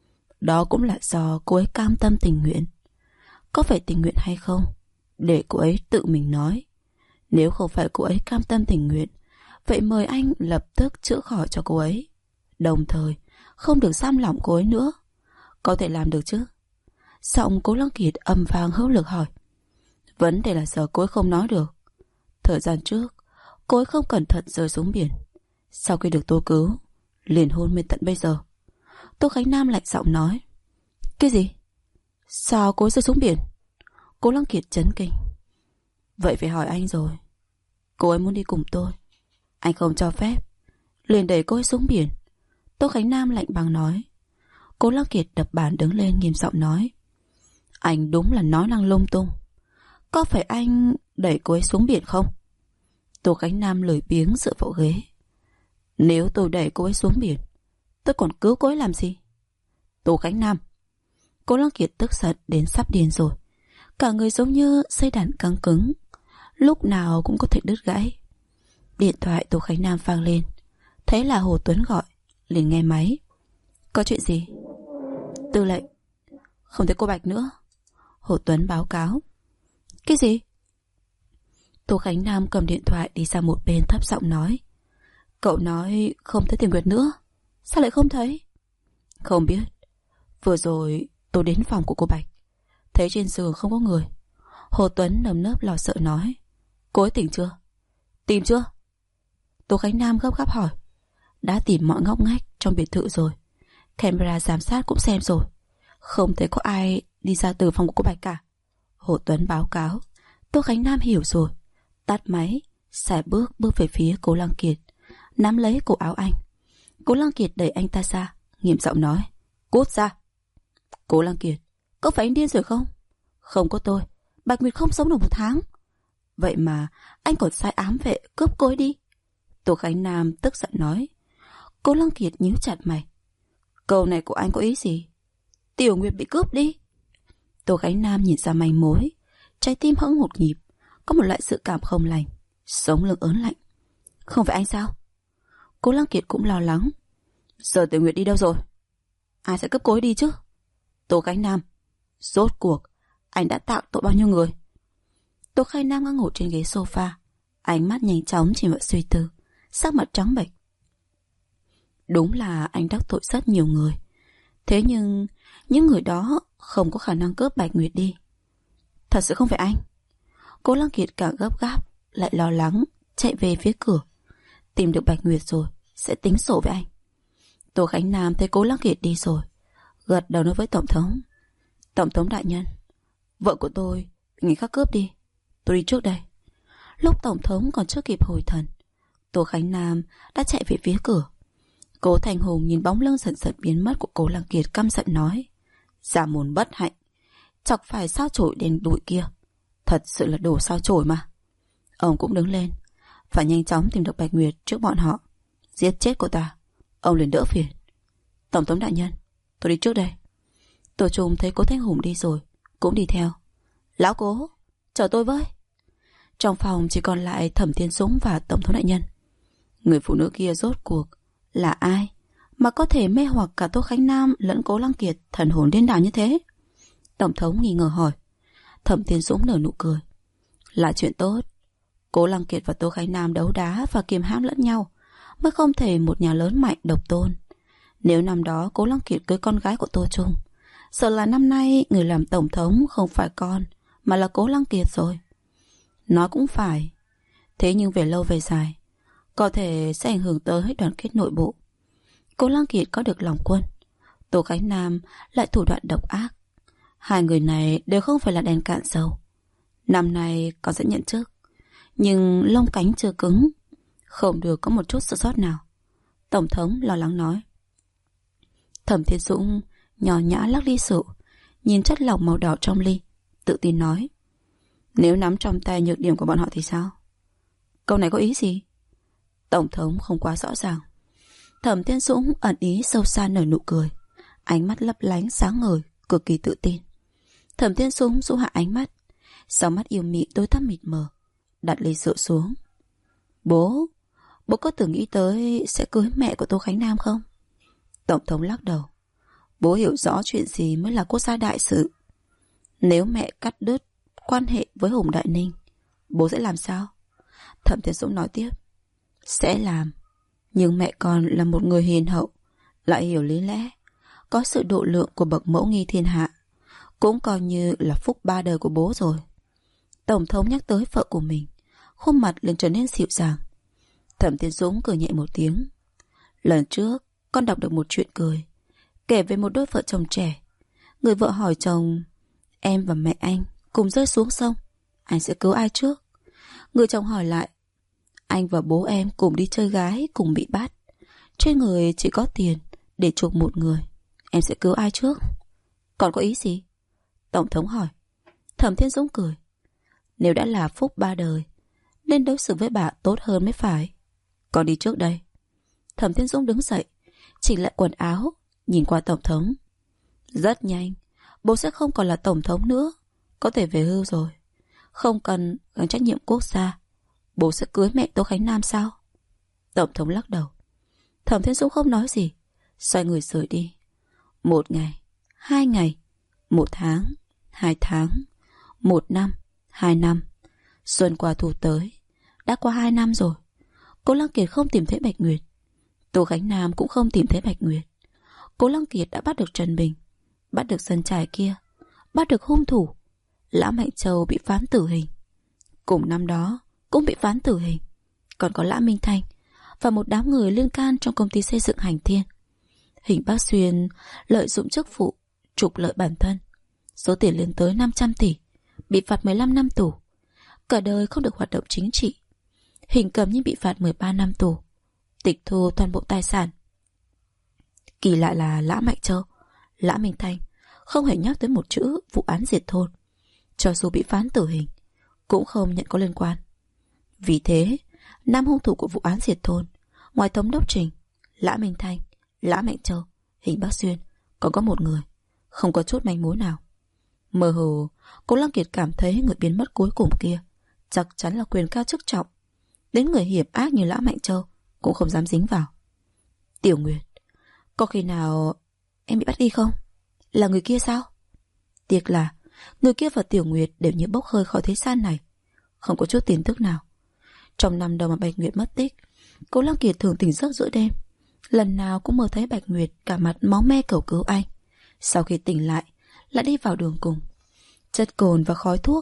Đó cũng là do cô ấy cam tâm tình nguyện. Có phải tình nguyện hay không, để cô ấy tự mình nói. Nếu không phải cô ấy cam tâm tình nguyện, vậy mời anh lập tức chữa khỏi cho cô ấy. Đồng thời không được giam lỏng cô ấy nữa. Có thể làm được chứ? Giọng Cố Lăng Kiệt âm vang hữu lực hỏi. Vấn đề là giờ cô ấy không nói được. Thời gian trước cô ấy không cẩn thận rơi xuống biển, sau khi được tôi cứu liền hôn mê tận bây giờ. Tô Khánh Nam lạnh giọng nói. Cái gì? Sao cô ấy rơi xuống biển? Cố Lăng Kiệt chấn kinh. Vậy phải hỏi anh rồi. Cô ấy muốn đi cùng tôi, anh không cho phép, liền đẩy cô ấy xuống biển. Tô Khánh Nam lạnh băng nói. Cố Lăng Kiệt đập bàn đứng lên nghiêm giọng nói. Anh đúng là nói năng lung tung. Có phải anh đẩy cô ấy xuống biển không? Tô Khánh Nam lười biếng dựa vào ghế. Nếu tôi đẩy cô ấy xuống biển, tôi còn cứu cô ấy làm gì? Tô Khánh Nam. Cố Lăng Kiệt tức giận đến sắp điên rồi. Cả người giống như dây đàn căng cứng, lúc nào cũng có thể đứt gãy. Điện thoại Tô Khánh Nam vang lên. Thấy là Hồ Tuấn gọi, liền nghe máy. Có chuyện gì? Tư lệnh, không thấy cô Bạch nữa. Hồ Tuấn báo cáo. Cái gì? Tô Khánh Nam cầm điện thoại đi sang một bên thấp giọng nói. Cậu nói không thấy Tiền Nguyệt nữa. Sao lại không thấy? Không biết. Vừa rồi tôi đến phòng của cô Bạch, thấy trên giường không có người. Hồ Tuấn nơm nớp lo sợ nói. Cô ấy tỉnh chưa? Tìm chưa? Tô Khánh Nam gấp gáp hỏi. Đã tìm mọi ngóc ngách trong biệt thự rồi, camera giám sát cũng xem rồi, không thấy có ai đi ra từ phòng của cô Bạch cả. Hồ Tuấn báo cáo. Tô Khánh Nam hiểu rồi, tắt máy, xài bước về phía Cố Lăng Kiệt, nắm lấy cổ áo anh. Cố Lăng Kiệt đẩy anh ta ra, nghiêm giọng nói. Cút ra. Cố Lăng Kiệt, có phải anh điên rồi không? Không có tôi, Bạch Nguyệt không sống được 1 tháng. Vậy mà anh còn sai ám vệ cướp cô ấy đi. Tô Khánh Nam tức giận nói. Cố Lăng Kiệt nhíu chặt mày. Câu này của anh có ý gì? Tiểu Nguyệt bị cướp đi. Tô Khánh Nam nhìn ra manh mối, trái tim hững một nhịp, có một loại sự cảm không lành, sống lưng ớn lạnh. Không phải anh sao? Cố Lăng Kiệt cũng lo lắng. Giờ Tiểu Nguyệt đi đâu rồi? Ai sẽ cướp cô ấy đi chứ? Tô Khánh Nam, rốt cuộc anh đã tạo tội bao nhiêu người? Tô Khánh Nam ngồi trên ghế sofa, ánh mắt nhanh chóng chìm vào suy tư, sắc mặt trắng bệch. Đúng là anh đắc tội rất nhiều người, thế nhưng những người đó không có khả năng cướp Bạch Nguyệt đi. Thật sự không phải anh. Cố Lăng Kiệt càng gấp gáp, lại lo lắng, chạy về phía cửa. Tìm được Bạch Nguyệt rồi, sẽ tính sổ với anh. Tô Khánh Nam thấy Cố Lăng Kiệt đi rồi, gật đầu nói với Tổng thống. Tổng thống đại nhân, vợ của tôi bị người khác cướp đi. Tôi đi trước đây. Lúc Tổng thống còn chưa kịp hồi thần, Tô Khánh Nam đã chạy về phía cửa. Cố Thành Hùng nhìn bóng lưng dần dần biến mất của Cố Lăng Kiệt, căm giận nói: Giả môn bất hạnh, chọc phải sao chổi đen đụi kia, thật sự là đồ sao chổi mà. Ông cũng đứng lên, phải nhanh chóng tìm được Bạch Nguyệt trước bọn họ, giết chết cô ta. Ông liền đỡ phiền. Tổng thống đại nhân, tôi đi trước đây. Tổ Trung thấy Cố Thanh Hùng đi rồi, cũng đi theo. Lão Cố, chờ tôi với. Trong phòng chỉ còn lại Thẩm Thiên Dũng và Tổng thống đại nhân. Người phụ nữ kia rốt cuộc là ai mà có thể mê hoặc cả Tô Khánh Nam lẫn Cố Lăng Kiệt thần hồn điên đảo như thế? Tổng thống nghi ngờ hỏi. Thẩm Thiên Dũng nở nụ cười. Là chuyện tốt. Cố Lăng Kiệt và Tô Khánh Nam đấu đá và kiềm hãm lẫn nhau, mới không thể một nhà lớn mạnh độc tôn. Nếu năm đó Cố Lăng Kiệt cưới con gái của Tô Trung, sợ là năm nay người làm tổng thống không phải con, mà là Cố Lăng Kiệt rồi. Nói cũng phải. Thế nhưng về lâu về dài, có thể sẽ ảnh hưởng tới đoàn kết nội bộ. Cố Lăng Kiệt có được lòng quân, Tô Khánh Nam lại thủ đoạn độc ác. Hai người này đều không phải là đèn cạn dầu. Năm nay còn sẽ nhận chức, nhưng lông cánh chưa cứng, không được có một chút sơ sót nào. Tổng thống lo lắng nói. Thẩm Thiên Dũng nhỏ nhã lắc ly rượu, nhìn chất lỏng màu đỏ trong ly, tự tin nói. Nếu nắm trong tay nhược điểm của bọn họ thì sao? Câu này có ý gì? Tổng thống không quá rõ ràng. Thẩm Thiên Dũng ẩn ý sâu xa nở nụ cười, ánh mắt lấp lánh sáng ngời, cực kỳ tự tin. Thẩm Thiên Dũng rũ hạ ánh mắt, sau mắt yêu mị đôi mắt mịt mờ, đặt ly rượu xuống. Bố có từng nghĩ tới sẽ cưới mẹ của Tô Khánh Nam không? Tổng thống lắc đầu. Bố hiểu rõ chuyện gì mới là quốc gia đại sự. Nếu mẹ cắt đứt quan hệ với Hùng Đại Ninh, bố sẽ làm sao? Thẩm Thiên Dũng nói tiếp. Sẽ làm. Nhưng mẹ con là một người hiền hậu, lại hiểu lý lẽ, có sự độ lượng của bậc mẫu nghi thiên hạ, cũng coi như là phúc ba đời của bố rồi. Tổng thống nhắc tới vợ của mình, khuôn mặt liền trở nên dịu dàng. Thẩm Thiên Dũng cười nhẹ một tiếng. Lần trước con đọc được một chuyện cười, kể về một đôi vợ chồng trẻ. Người vợ hỏi chồng, em và mẹ anh cùng rơi xuống sông, anh sẽ cứu ai trước? Người chồng hỏi lại, anh và bố em cùng đi chơi gái, cùng bị bắt, trên người chỉ có tiền để chuộc một người, em sẽ cứu ai trước? Còn có ý gì? Tổng thống hỏi. Thẩm Thiên Dũng cười. Nếu đã là phúc ba đời, nên đối xử với bà tốt hơn mới phải. Con đi trước đây. Thẩm Thiên Dũng đứng dậy, chỉnh lại quần áo, nhìn qua tổng thống. Rất nhanh, bố sẽ không còn là tổng thống nữa, có thể về hưu rồi. Không cần gánh trách nhiệm quốc gia, bố sẽ cưới mẹ Tô Khánh Nam sao? Tổng thống lắc đầu. Thẩm Thiên Dũng không nói gì, xoay người rời đi. 1 ngày, 2 ngày, 1 tháng, 2 tháng, 1 năm, 2 năm. Xuân qua thu tới, đã qua 2 năm rồi. Cố Lăng Kiệt không tìm thấy Bạch Nguyệt, Tô Khánh Nam cũng không tìm thấy Bạch Nguyệt. Cố Lăng Kiệt đã bắt được Trần Bình, bắt được dân trải kia, bắt được hung thủ. Lã Mạnh Châu bị phán tử hình, cùng năm đó cũng bị phán tử hình. Còn có Lã Minh Thanh và một đám người liên can trong công ty xây dựng Hành Thiên. Hình Bác Xuyên lợi dụng chức vụ trục lợi bản thân, số tiền lên tới 500 tỷ, bị phạt 15 năm tù, cả đời không được hoạt động chính trị. Hình Cầm nhưng bị phạt 13 năm tù, tịch thu toàn bộ tài sản. Kỳ lạ là Lã Mạnh Châu, Lã Minh Thanh không hề nhắc tới một chữ vụ án diệt thôn, cho dù bị phán tử hình cũng không nhận có liên quan. Vì thế, năm hung thủ của vụ án diệt thôn, ngoài thống đốc Trình, Lã Minh Thanh, Lã Mạnh Châu, Hình Bác Xuyên, còn có một người không có chút manh mối nào. Mơ hồ, Cố Lăng Kiệt cảm thấy người biến mất cuối cùng kia chắc chắn là quyền cao chức trọng, đến người hiểm ác như Lã Mạnh Châu cũng không dám dính vào. Tiểu Nguyệt, có khi nào em bị bắt đi không? Là người kia sao? Tiếc là người kia và Tiểu Nguyệt đều như bốc hơi khỏi thế gian này, không có chút tin tức nào. Trong năm đầu mà Bạch Nguyệt mất tích, Cố Lăng Kiệt thường tỉnh giấc giữa đêm, lần nào cũng mơ thấy Bạch Nguyệt cả mặt máu me cầu cứu anh. Sau khi tỉnh lại, lại đi vào đường cùng. Chất cồn và khói thuốc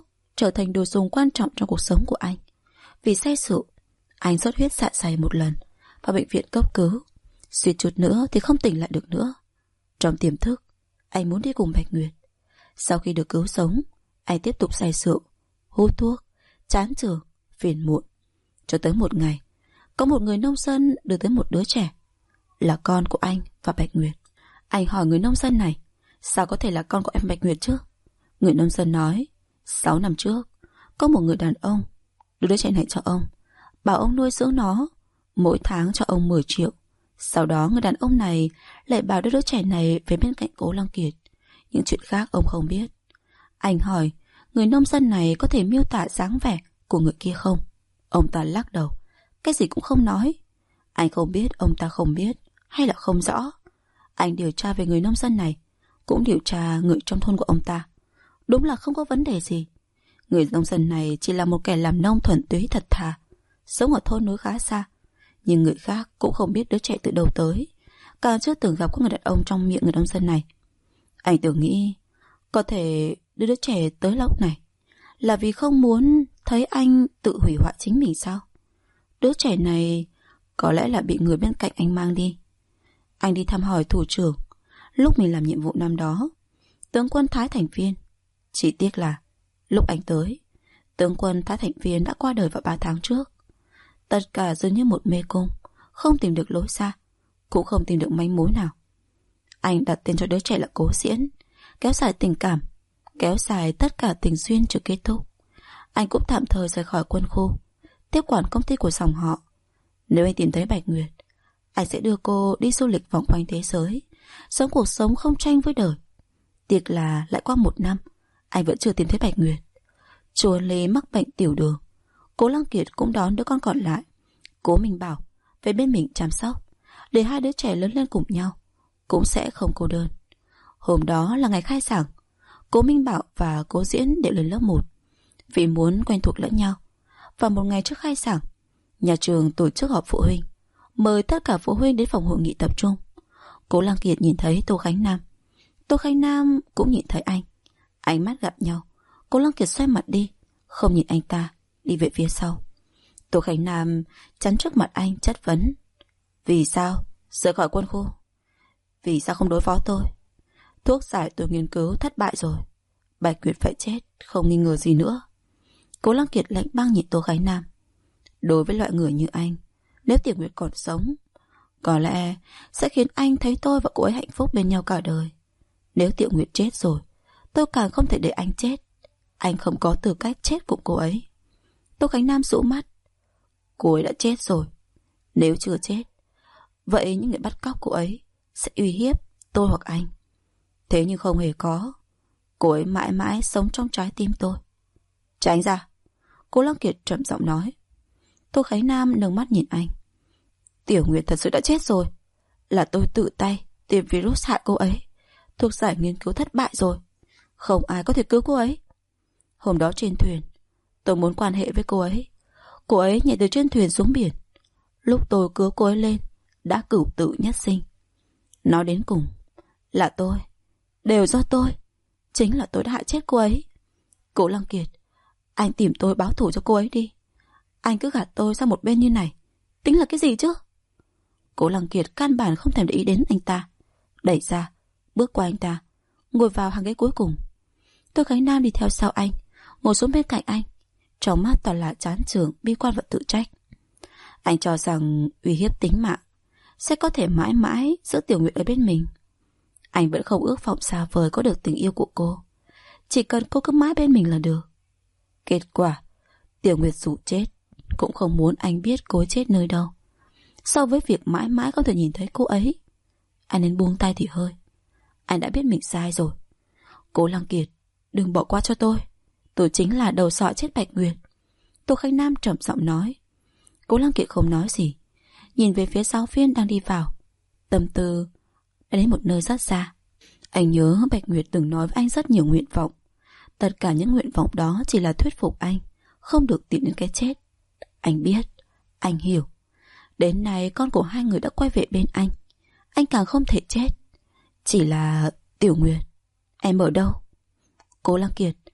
trở thành đồ dùng quan trọng trong cuộc sống của anh. Vì say rượu, anh xuất huyết dạ dày một lần, vào bệnh viện cấp cứu, suýt chút nữa thì không tỉnh lại được nữa. Trong tiềm thức, anh muốn đi cùng Bạch Nguyệt. Sau khi được cứu sống, anh tiếp tục say rượu, hút thuốc, chán trường, phiền muộn. Cho tới một ngày, có một người nông dân đưa tới một đứa trẻ, là con của anh và Bạch Nguyệt. Anh hỏi người nông dân này, sao có thể là con của em Bạch Nguyệt chứ? Người nông dân nói, 6 năm trước, có một người đàn ông đưa đứa trẻ này cho ông, bảo ông nuôi dưỡng nó, mỗi tháng cho ông 10 triệu. Sau đó người đàn ông này lại bảo đưa đứa trẻ này về bên cạnh Cố Lăng Kiệt. Những chuyện khác ông không biết. Anh hỏi, người nông dân này có thể miêu tả dáng vẻ của người kia không? Ông ta lắc đầu, cái gì cũng không nói. Anh không biết ông ta không biết hay là không rõ. Anh điều tra về người nông dân này, cũng điều tra người trong thôn của ông ta. Đúng là không có vấn đề gì. Người nông dân này chỉ là một kẻ làm nông thuần túy thật thà, sống ở thôn núi khá xa. Nhưng người khác cũng không biết đứa trẻ từ đâu tới, càng chưa từng gặp có người đàn ông trong miệng người nông dân này. Anh tưởng nghĩ có thể đưa đứa trẻ tới lúc này là vì không muốn thấy anh tự hủy hoại chính mình sao? Đứa trẻ này có lẽ là bị người bên cạnh anh mang đi. Anh đi thăm hỏi thủ trưởng lúc mình làm nhiệm vụ năm đó, tướng quân Thái Thành Viên. Chỉ tiếc là lúc anh tới, tướng quân Thái Thành Viên đã qua đời vào 3 tháng trước. Tất cả dường như một mê cung, không tìm được lối ra, cũng không tìm được manh mối nào. Anh đặt tên cho đứa trẻ là Cố Diễn, kéo dài tình cảm, kéo dài tất cả tình duyên chưa kết thúc. Anh cũng tạm thời rời khỏi quân khu, tiếp quản công ty của dòng họ. Nếu anh tìm thấy Bạch Nguyệt, anh sẽ đưa cô đi du lịch vòng quanh thế giới, sống cuộc sống không tranh với đời. Tiếc là lại qua 1 năm, anh vẫn chưa tìm thấy Bạch Nguyệt. Chuồn Lý mắc bệnh tiểu đường, Cố Lăng Kiệt cũng đón đứa con còn lại. Cố Minh Bảo về bên mình chăm sóc, để hai đứa trẻ lớn lên cùng nhau, cũng sẽ không cô đơn. Hôm đó là ngày khai giảng, Cố Minh Bảo và Cố Diễn đều lên lớp 1. Vì muốn quen thuộc lẫn nhau, và một ngày trước khai giảng, nhà trường tổ chức họp phụ huynh, mời tất cả phụ huynh đến phòng hội nghị tập trung. Cố Lăng Kiệt nhìn thấy Tô Khánh Nam, Tô Khánh Nam cũng nhìn thấy anh. Ánh mắt gặp nhau, Cố Lăng Kiệt xoay mặt đi, không nhìn anh ta, đi về phía sau. Tô Khánh Nam chắn trước mặt anh chất vấn, vì sao rời khỏi quân khu? Vì sao không đối phó tôi? Thuốc giải tôi nghiên cứu thất bại rồi, Bạch Nguyệt phải chết, không nghi ngờ gì nữa. Cố Lăng Kiệt lạnh băng nhìn Tô Khánh Nam. Đối với loại người như anh, nếu Tiểu Nguyệt còn sống, có lẽ sẽ khiến anh thấy tôi và cô ấy hạnh phúc bên nhau cả đời. Nếu Tiểu Nguyệt chết rồi, tôi càng không thể để anh chết. Anh không có tư cách chết cùng cô ấy. Tô Khánh Nam rũ mắt. Cô ấy đã chết rồi. Nếu chưa chết, vậy những người bắt cóc cô ấy sẽ uy hiếp tôi hoặc anh. Thế nhưng không hề có. Cô ấy mãi mãi sống trong trái tim tôi. Tránh ra, Cố Lăng Kiệt trầm giọng nói. Tô Khánh Nam nâng mắt nhìn anh. Tiểu Nguyệt thật sự đã chết rồi. Là tôi tự tay tìm virus hại cô ấy. Thuốc giải nghiên cứu thất bại rồi, không ai có thể cứu cô ấy. Hôm đó trên thuyền, tôi muốn quan hệ với cô ấy. Cô ấy nhảy từ trên thuyền xuống biển. Lúc tôi cứu cô ấy lên, đã cửu tự nhất sinh. Nói đến cùng là tôi, đều do tôi. Chính là tôi đã hại chết cô ấy. Cố Lăng Kiệt, anh tìm tôi báo thù cho cô ấy đi. Anh cứ gạt tôi sang một bên như này, tính là cái gì chứ? Cố Lăng Kiệt căn bản không thèm để ý đến anh ta, đẩy ra, bước qua anh ta, ngồi vào hàng ghế cuối cùng. Tô Khánh Nam đi theo sau anh, ngồi xuống bên cạnh anh, trong mắt toàn là chán chường, bi quan và tự trách. Anh cho rằng uy hiếp tính mạng sẽ có thể mãi mãi giữ Tiểu Nguyệt ở bên mình. Anh vẫn không ước vọng xa vời có được tình yêu của cô, chỉ cần cô cứ mãi bên mình là được. Kết quả, Tiểu Nguyệt dù chết cũng không muốn anh biết cô ấy chết nơi đâu. So với việc mãi mãi không thể nhìn thấy cô ấy, anh nên buông tay thì hơi. Anh đã biết mình sai rồi. Cố Lăng Kiệt, đừng bỏ qua cho tôi. Tôi chính là đầu sọ chết Bạch Nguyệt. Tô Khánh Nam trầm giọng nói. Cố Lăng Kiệt không nói gì, nhìn về phía giáo viên đang đi vào. Tâm tư đã đến một nơi rất xa. Anh nhớ Bạch Nguyệt từng nói với anh rất nhiều nguyện vọng. Tất cả những nguyện vọng đó chỉ là thuyết phục anh không được tiến đến cái chết. Anh biết, anh hiểu. Đến nay con của hai người đã quay về bên anh càng không thể chết. Chỉ là Tiểu Nguyệt, em ở đâu? Cố Lăng Kiệt,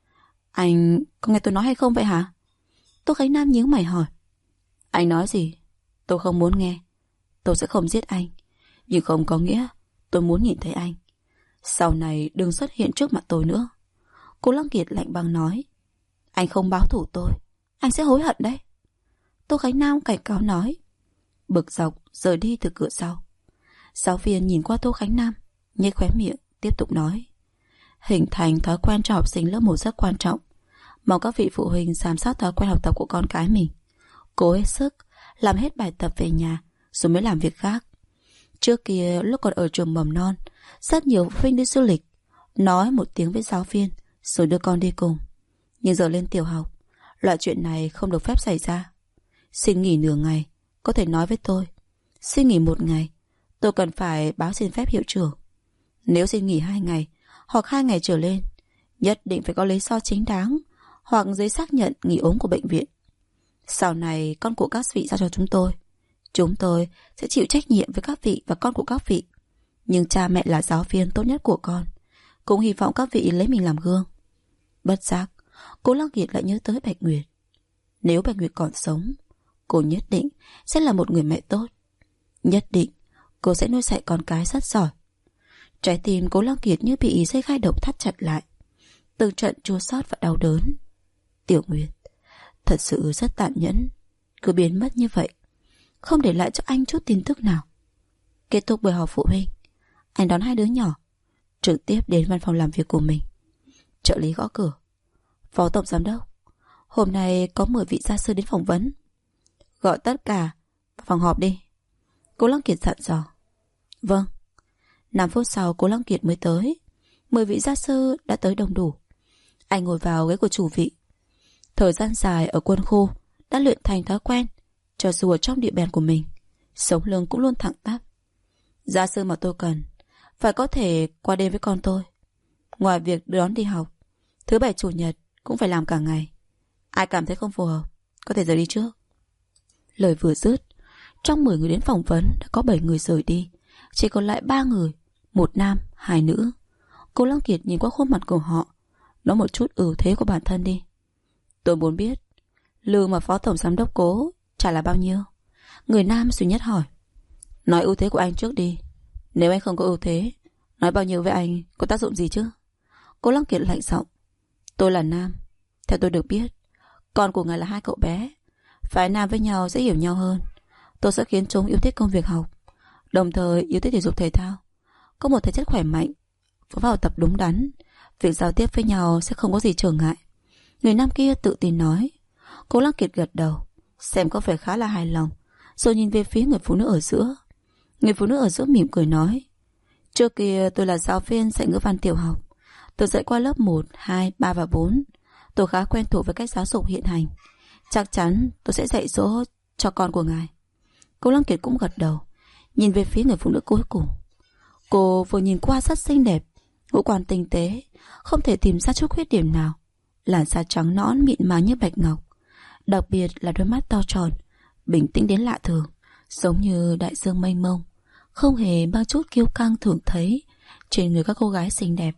Anh có nghe tôi nói hay không vậy hả? Tô Khánh Nam nhíu mày hỏi. Anh nói gì? Tôi không muốn nghe. Tôi sẽ không giết anh, nhưng không có nghĩa tôi muốn nhìn thấy anh. Sau này đừng xuất hiện trước mặt tôi nữa. Cố Lăng Kiệt lạnh băng nói. Anh không báo thù tôi, anh sẽ hối hận đấy. Tô Khánh Nam cảnh cáo nói. Bực dọc rời đi từ cửa sau. Giáo viên nhìn qua Tô Khánh Nam, nhếch khóe miệng, tiếp tục nói. Hình thành thói quen cho học sinh lớp 1 rất quan trọng. Mong các vị phụ huynh giám sát thói quen học tập của con cái mình. Cố hết sức làm hết bài tập về nhà rồi mới làm việc khác. Trước kia lúc còn ở trường mầm non, rất nhiều phụ huynh đi du lịch, nói một tiếng với giáo viên rồi đưa con đi cùng. Nhưng giờ lên tiểu học, loại chuyện này không được phép xảy ra. Xin nghỉ nửa ngày có thể nói với tôi. Xin nghỉ 1 ngày, tôi cần phải báo xin phép hiệu trưởng. Nếu xin nghỉ 2 ngày hoặc 2 ngày trở lên, nhất định phải có lý do chính đáng hoặc giấy xác nhận nghỉ ốm của bệnh viện. Sau này con của các vị giao cho chúng tôi. Chúng tôi sẽ chịu trách nhiệm với các vị và con của các vị. Nhưng cha mẹ là giáo viên tốt nhất của con, cũng hy vọng các vị lấy mình làm gương. Bất giác, Cố Lăng Kiệt lại nhớ tới Bạch Nguyệt. Nếu Bạch Nguyệt còn sống, cô nhất định sẽ là một người mẹ tốt. Nhất định cô sẽ nuôi dạy con cái rất giỏi. Trái tim Cố Lăng Kiệt như bị dây gai độc thắt chặt lại, từng trận chua xót và đau đớn. Tiểu Nguyệt thật sự rất tàn nhẫn, cứ biến mất như vậy, không để lại cho anh chút tin tức nào. Kết thúc buổi họp phụ huynh, anh đón 2 đứa nhỏ trực tiếp đến văn phòng làm việc của mình. Trợ lý gõ cửa. Phó tổng giám đốc, hôm nay có 10 vị gia sư đến phỏng vấn. Gọi tất cả vào phòng họp đi. Cố Lăng Kiệt dặn dò. Vâng. 5 phút sau Cố Lăng Kiệt mới tới. 10 vị gia sư đã tới đông đủ. Anh ngồi vào ghế của chủ vị. Thời gian dài ở quân khu đã luyện thành thói quen, cho dù ở trong địa bàn của mình, sống lưng cũng luôn thẳng tắp. Gia sư mà tôi cần phải có thể qua đêm với con tôi. Ngoài việc đưa đón đi học, thứ Bảy Chủ nhật cũng phải làm cả ngày. Ai cảm thấy không phù hợp có thể rời đi trước. Lời vừa dứt, trong 10 người đến phỏng vấn đã có 7 người rời đi, chỉ còn lại 3 người, 1 nam, 2 nữ. Cố Lăng Kiệt nhìn qua khuôn mặt của họ, nói một chút ưu thế của bản thân đi. Tôi muốn biết lương mà phó tổng giám đốc Cố trả là bao nhiêu? Người nam duy nhất hỏi. Nói ưu thế của anh trước đi. Nếu anh không có ưu thế, nói bao nhiêu với anh có tác dụng gì chứ? Cố Lăng Kiệt lạnh giọng. Tôi là nam, theo tôi được biết, con của ngài là 2 cậu bé, phái nam với nhau sẽ hiểu nhau hơn. Tôi sẽ khiến chúng yêu thích công việc học, đồng thời yêu thích thể dục thể thao, có một thể chất khỏe mạnh, phương pháp học tập đúng đắn, việc giao tiếp với nhau sẽ không có gì trở ngại. Người nam kia tự tin nói. Cố Lăng Kiệt gật đầu, xem có vẻ khá là hài lòng, rồi nhìn về phía người phụ nữ ở giữa. Người phụ nữ ở giữa mỉm cười nói. Trước kia tôi là giáo viên dạy ngữ văn tiểu học. Tôi dạy qua lớp 1, 2, 3 và 4. Tôi khá quen thuộc với cách giáo dục hiện hành. Chắc chắn tôi sẽ dạy dỗ cho con của ngài. Cố Lăng Kiệt cũng gật đầu, nhìn về phía người phụ nữ cuối cùng. Cô vừa nhìn qua rất xinh đẹp, ngũ quan tinh tế, không thể tìm ra chút khuyết điểm nào. Làn da trắng nõn mịn màng như bạch ngọc, đặc biệt là đôi mắt to tròn, bình tĩnh đến lạ thường, giống như đại dương mênh mông, không hề mang chút kiêu căng thường thấy trên người các cô gái xinh đẹp.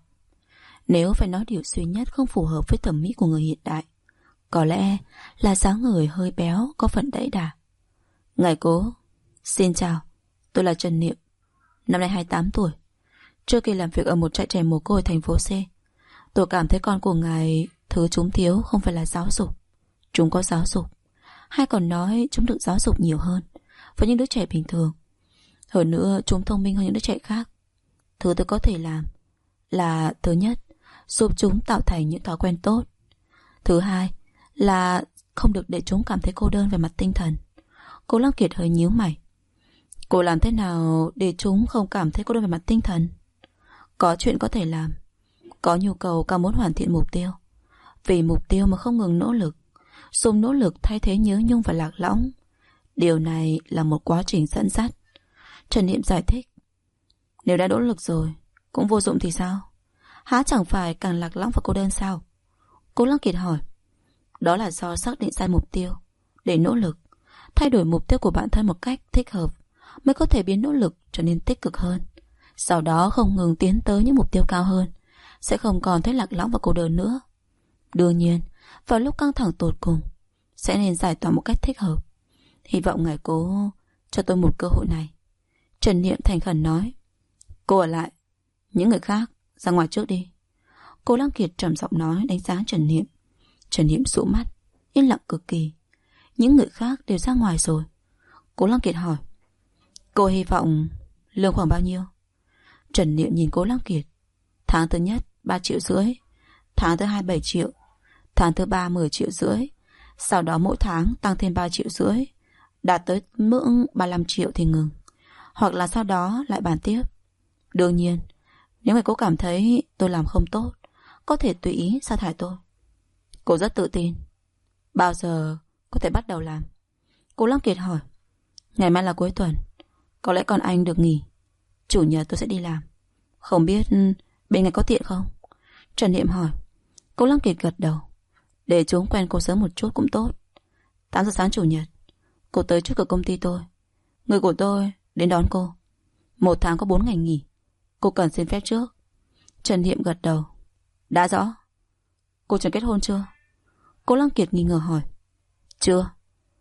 Nếu phải nói điều duy nhất không phù hợp với thẩm mỹ của người hiện đại, có lẽ là dáng người hơi béo, có phần đẫy đà. Ngài Cố, xin chào, tôi là Trần Niệm, năm nay 28 tuổi. Trước khi làm việc ở một trại trẻ mồ côi thành phố C, tôi cảm thấy con của ngài thứ chúng thiếu không phải là giáo dục. Chúng có giáo dục, hay còn nói chúng được giáo dục nhiều hơn với những đứa trẻ bình thường. Hơn nữa chúng thông minh hơn những đứa trẻ khác. Thứ tôi có thể làm là, thứ nhất, giúp chúng tạo thành những thói quen tốt. Thứ hai là không được để chúng cảm thấy cô đơn về mặt tinh thần. Cố Lăng Kiệt hơi nhíu mày. Cô làm thế nào để chúng không cảm thấy cô đơn về mặt tinh thần? Có chuyện có thể làm, có nhu cầu càng muốn hoàn thiện mục tiêu. Vì mục tiêu mà không ngừng nỗ lực, dùng nỗ lực thay thế nhớ nhung và lạc lõng. Điều này là một quá trình dẫn dắt. Trần Niệm giải thích. Nếu đã nỗ lực rồi cũng vô dụng thì sao? Há chẳng phải càng lạc lõng và cô đơn sao? Cố Lăng Kiệt hỏi. Đó là do xác định sai mục tiêu để nỗ lực, thay đổi mục tiêu của bản thân một cách thích hợp mới có thể biến nỗ lực trở nên tích cực hơn. Sau đó không ngừng tiến tới những mục tiêu cao hơn, sẽ không còn thấy lạc lõng và cô đơn nữa. Đương nhiên, vào lúc căng thẳng tột cùng, sẽ nên giải tỏa một cách thích hợp. Hy vọng ngài cố cho tôi một cơ hội này. Trần Niệm thành khẩn nói. Cô ở lại, những người khác ra ngoài trước đi. Cố Lăng Kiệt trầm giọng nói, đánh giá Trần Niệm. Trần Niệm dụ mắt, yên lặng cực kỳ. Những người khác đều ra ngoài rồi. Cố Lăng Kiệt hỏi. Cô hy vọng lương khoảng bao nhiêu? Trần Niệm nhìn Cố Lăng Kiệt. Tháng thứ nhất 3,5 triệu, tháng thứ hai 7 triệu, tháng thứ ba 10,5 triệu, sau đó mỗi tháng tăng thêm 3,5 triệu, đạt tới ngưỡng 35 triệu thì ngừng, hoặc là sau đó lại bàn tiếp. Đương nhiên, nếu mà cô cảm thấy tôi làm không tốt, có thể tùy ý sa thải tôi. Cô rất tự tin. Bao giờ có thể bắt đầu làm? Cố Lăng Kiệt hỏi. Ngày mai là cuối tuần, có lẽ còn anh được nghỉ. Chủ nhật tôi sẽ đi làm. Không biết bên ngài có tiện không? Trần Niệm hỏi. Cố Lăng Kiệt gật đầu. Để chúng quen cô sớm một chút cũng tốt. 8 giờ sáng chủ nhật, cô tới trước cửa công ty tôi. Người của tôi đến đón cô. 1 tháng có 4 ngày nghỉ. Cô cần xin phép trước. Trần Niệm gật đầu. Đã rõ. Cô chuẩn kết hôn chưa? Cố Lăng Kiệt nghi ngờ hỏi. Chưa.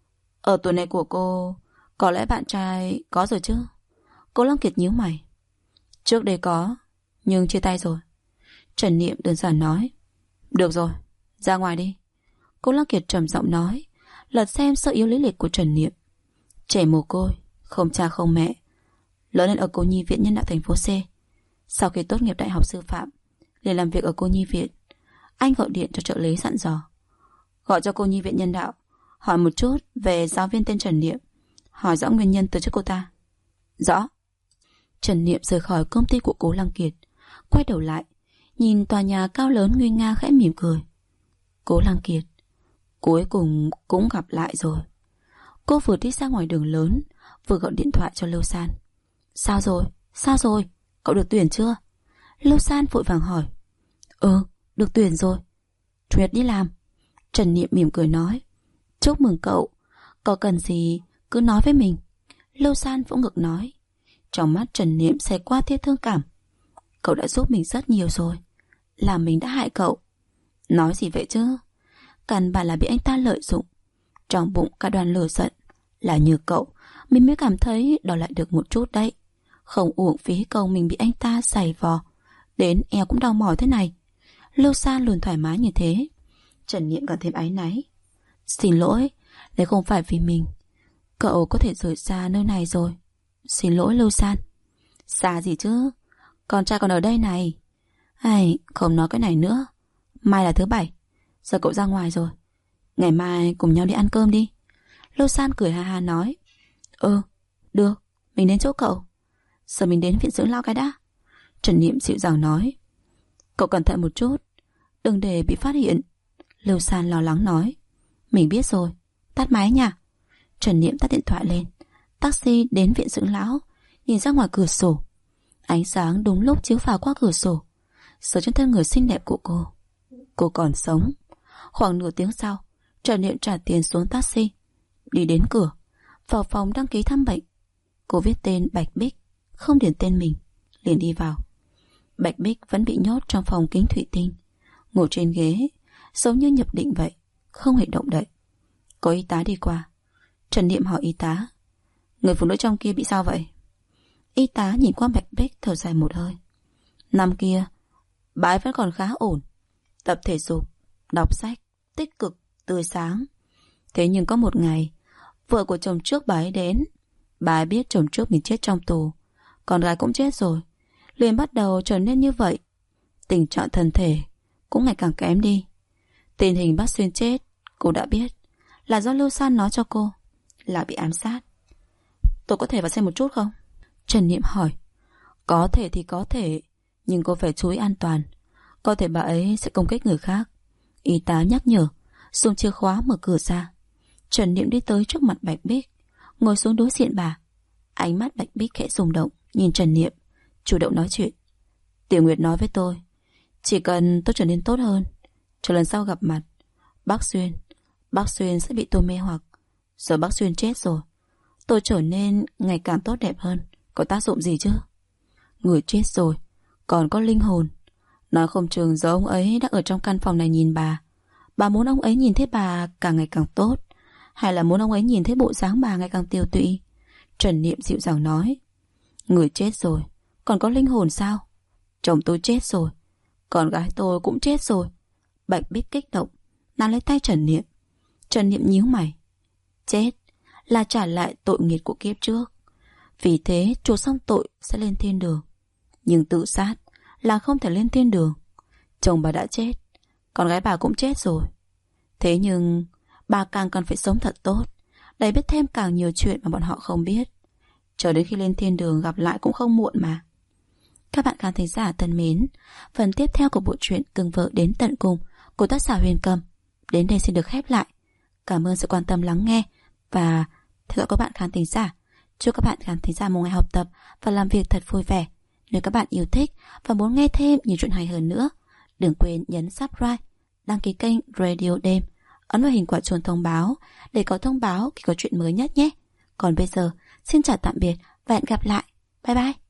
Ở tuổi này của cô, có lẽ bạn trai có rồi chứ? Cố Lăng Kiệt nhíu mày. Trước đây có, nhưng chia tay rồi. Trần Niệm đơn giản nói. Được rồi, ra ngoài đi. Cố Lăng Kiệt trầm giọng nói, lật xem sơ yếu lý lịch của Trần Niệm. Trẻ mồ côi, không cha không mẹ, lớn lên ở cô nhi viện Nhân đạo thành phố C. Sau khi tốt nghiệp đại học sư phạm, liền làm việc ở cô nhi viện. Anh gọi điện cho trợ lý dặn dò. Gọi cho cô nhi viện Nhân đạo, hỏi một chút về giáo viên tên Trần Niệm, hỏi rõ nguyên nhân từ chức cô ta. Rõ. Trần Niệm rời khỏi công ty của Cố Lăng Kiệt, quay đầu lại, nhìn tòa nhà cao lớn nguy nga khẽ mỉm cười. Cố Lăng Kiệt, cuối cùng cũng gặp lại rồi. Cô vừa đi ra ngoài đường lớn, vừa gọi điện thoại cho Lưu San. Sao rồi? Sao rồi? Cậu được tuyển chưa? Lưu San vội vàng hỏi. Được tuyển rồi. Chủ nhật đi làm. Trần Niệm mỉm cười nói. Chúc mừng cậu. Có cần gì cứ nói với mình. Lưu San vỗ ngực nói. Trong mắt Trần Niệm xẹt qua tia thương cảm. Cậu đã giúp mình rất nhiều rồi. Là mình đã hại cậu. Nói gì vậy chứ? Căn bản là bị anh ta lợi dụng. Trong bụng cả đoàn lửa giận. Là nhờ cậu mình mới cảm thấy đòi lại được một chút đấy. Không uổng phí công mình bị anh ta giày vò, đến eo cũng đau mỏi thế này. Lưu San luôn thoải mái như thế. Trần Niệm còn thêm áy náy. Xin lỗi, nếu không phải vì mình, cậu có thể rời xa nơi này rồi. Xin lỗi Lưu San. Xa gì chứ, con trai còn ở đây này. Không nói cái này nữa. Mai là thứ bảy, giờ cậu ra ngoài rồi, ngày mai cùng nhau đi ăn cơm đi. Lưu San cười ha ha nói. Được, mình đến chỗ cậu. Giờ mình đến viện dưỡng lão cái đã. Trần Niệm dịu dàng nói. Cậu cẩn thận một chút, đừng để bị phát hiện. Lưu San lo lắng nói. Mình biết rồi, tắt máy nha. Trần Niệm tắt điện thoại lên. Taxi đến viện dưỡng lão. Nhìn ra ngoài cửa sổ, ánh sáng đúng lúc chiếu vào qua cửa sổ, sờ trên thân người xinh đẹp của cô. Cô còn sống. Khoảng nửa tiếng sau, Trần Niệm trả tiền xuống taxi, đi đến cửa, vào phòng đăng ký thăm bệnh. Cô viết tên Bạch Bích, không điền tên mình, liền đi vào. Bạch Bích vẫn bị nhốt trong phòng kính thủy tinh, ngồi trên ghế, giống như nhập định vậy, không hề động đậy. Có y tá đi qua. Trần Niệm hỏi y tá. Người phụ nữ trong kia bị sao vậy? Y tá nhìn qua Bạch Bích thở dài một hơi. Năm kia, bà ấy vẫn còn khá ổn, tập thể dục, đọc sách, tích cực, tươi sáng. Thế nhưng có một ngày, vợ của chồng trước bà ấy đến. Bà ấy biết chồng trước mình chết trong tù, con gái cũng chết rồi, liền bắt đầu trở nên như vậy. Tình trạng thân thể cũng ngày càng kém đi. Tình hình bác Xuyên chết, cô đã biết, là do Lưu San nói cho cô, là bị ám sát. Tôi có thể vào xem một chút không? Trần Niệm hỏi. Có thể thì có thể, nhưng cô phải chú ý an toàn. Có thể bà ấy sẽ công kích người khác. Y tá nhắc nhở, dùng chìa khóa mở cửa ra. Trần Niệm đi tới trước mặt Bạch Bích, ngồi xuống đối diện bà. Ánh mắt Bạch Bích khẽ rung động, nhìn Trần Niệm, chủ động nói chuyện. Tiểu Nguyệt nói với tôi, chỉ cần tôi trở nên tốt hơn, cho lần sau gặp mặt Bác Xuyên sẽ bị tôi mê hoặc. Giờ bác Xuyên chết rồi, tôi trở nên ngày càng tốt đẹp hơn, có tác dụng gì chứ? Người chết rồi còn có linh hồn, nói không chừng giờ ông ấy đang ở trong căn phòng này nhìn bà. Bà muốn ông ấy nhìn thấy bà càng ngày càng tốt, hay là muốn ông ấy nhìn thấy bộ dáng bà ngày càng tiều tụy? Trần Niệm dịu dàng nói. Người chết rồi, còn có linh hồn sao? Chồng tôi chết rồi, con gái tôi cũng chết rồi. Bạch Bích kích động nắm lấy tay Trần Niệm. Trần Niệm nhíu mày. Chết là trả lại tội nghiệt của kiếp trước, vì thế chuộc xong tội sẽ lên thiên đường. Nhưng tự sát là không thể lên thiên đường. Chồng bà đã chết, con gái bà cũng chết rồi. Thế nhưng bà càng cần phải sống thật tốt, để biết thêm càng nhiều chuyện mà bọn họ không biết. Cho đến khi lên thiên đường gặp lại cũng không muộn mà. Các bạn khán thính giả thân mến, phần tiếp theo của bộ truyện Cưng Vợ Đến Tận Cùng của tác giả Huyền Cầm đến đây xin được khép lại. Cảm ơn sự quan tâm lắng nghe và theo dõi các bạn khán thính giả. Chúc các bạn khán thính giả một ngày học tập và làm việc thật vui vẻ. Nếu các bạn yêu thích và muốn nghe thêm nhiều chuyện hay hơn nữa, đừng quên nhấn subscribe, đăng ký kênh Radio Đêm, ấn vào hình quả chuông thông báo để có thông báo khi có chuyện mới nhất nhé. Còn bây giờ, xin chào tạm biệt và hẹn gặp lại. Bye bye.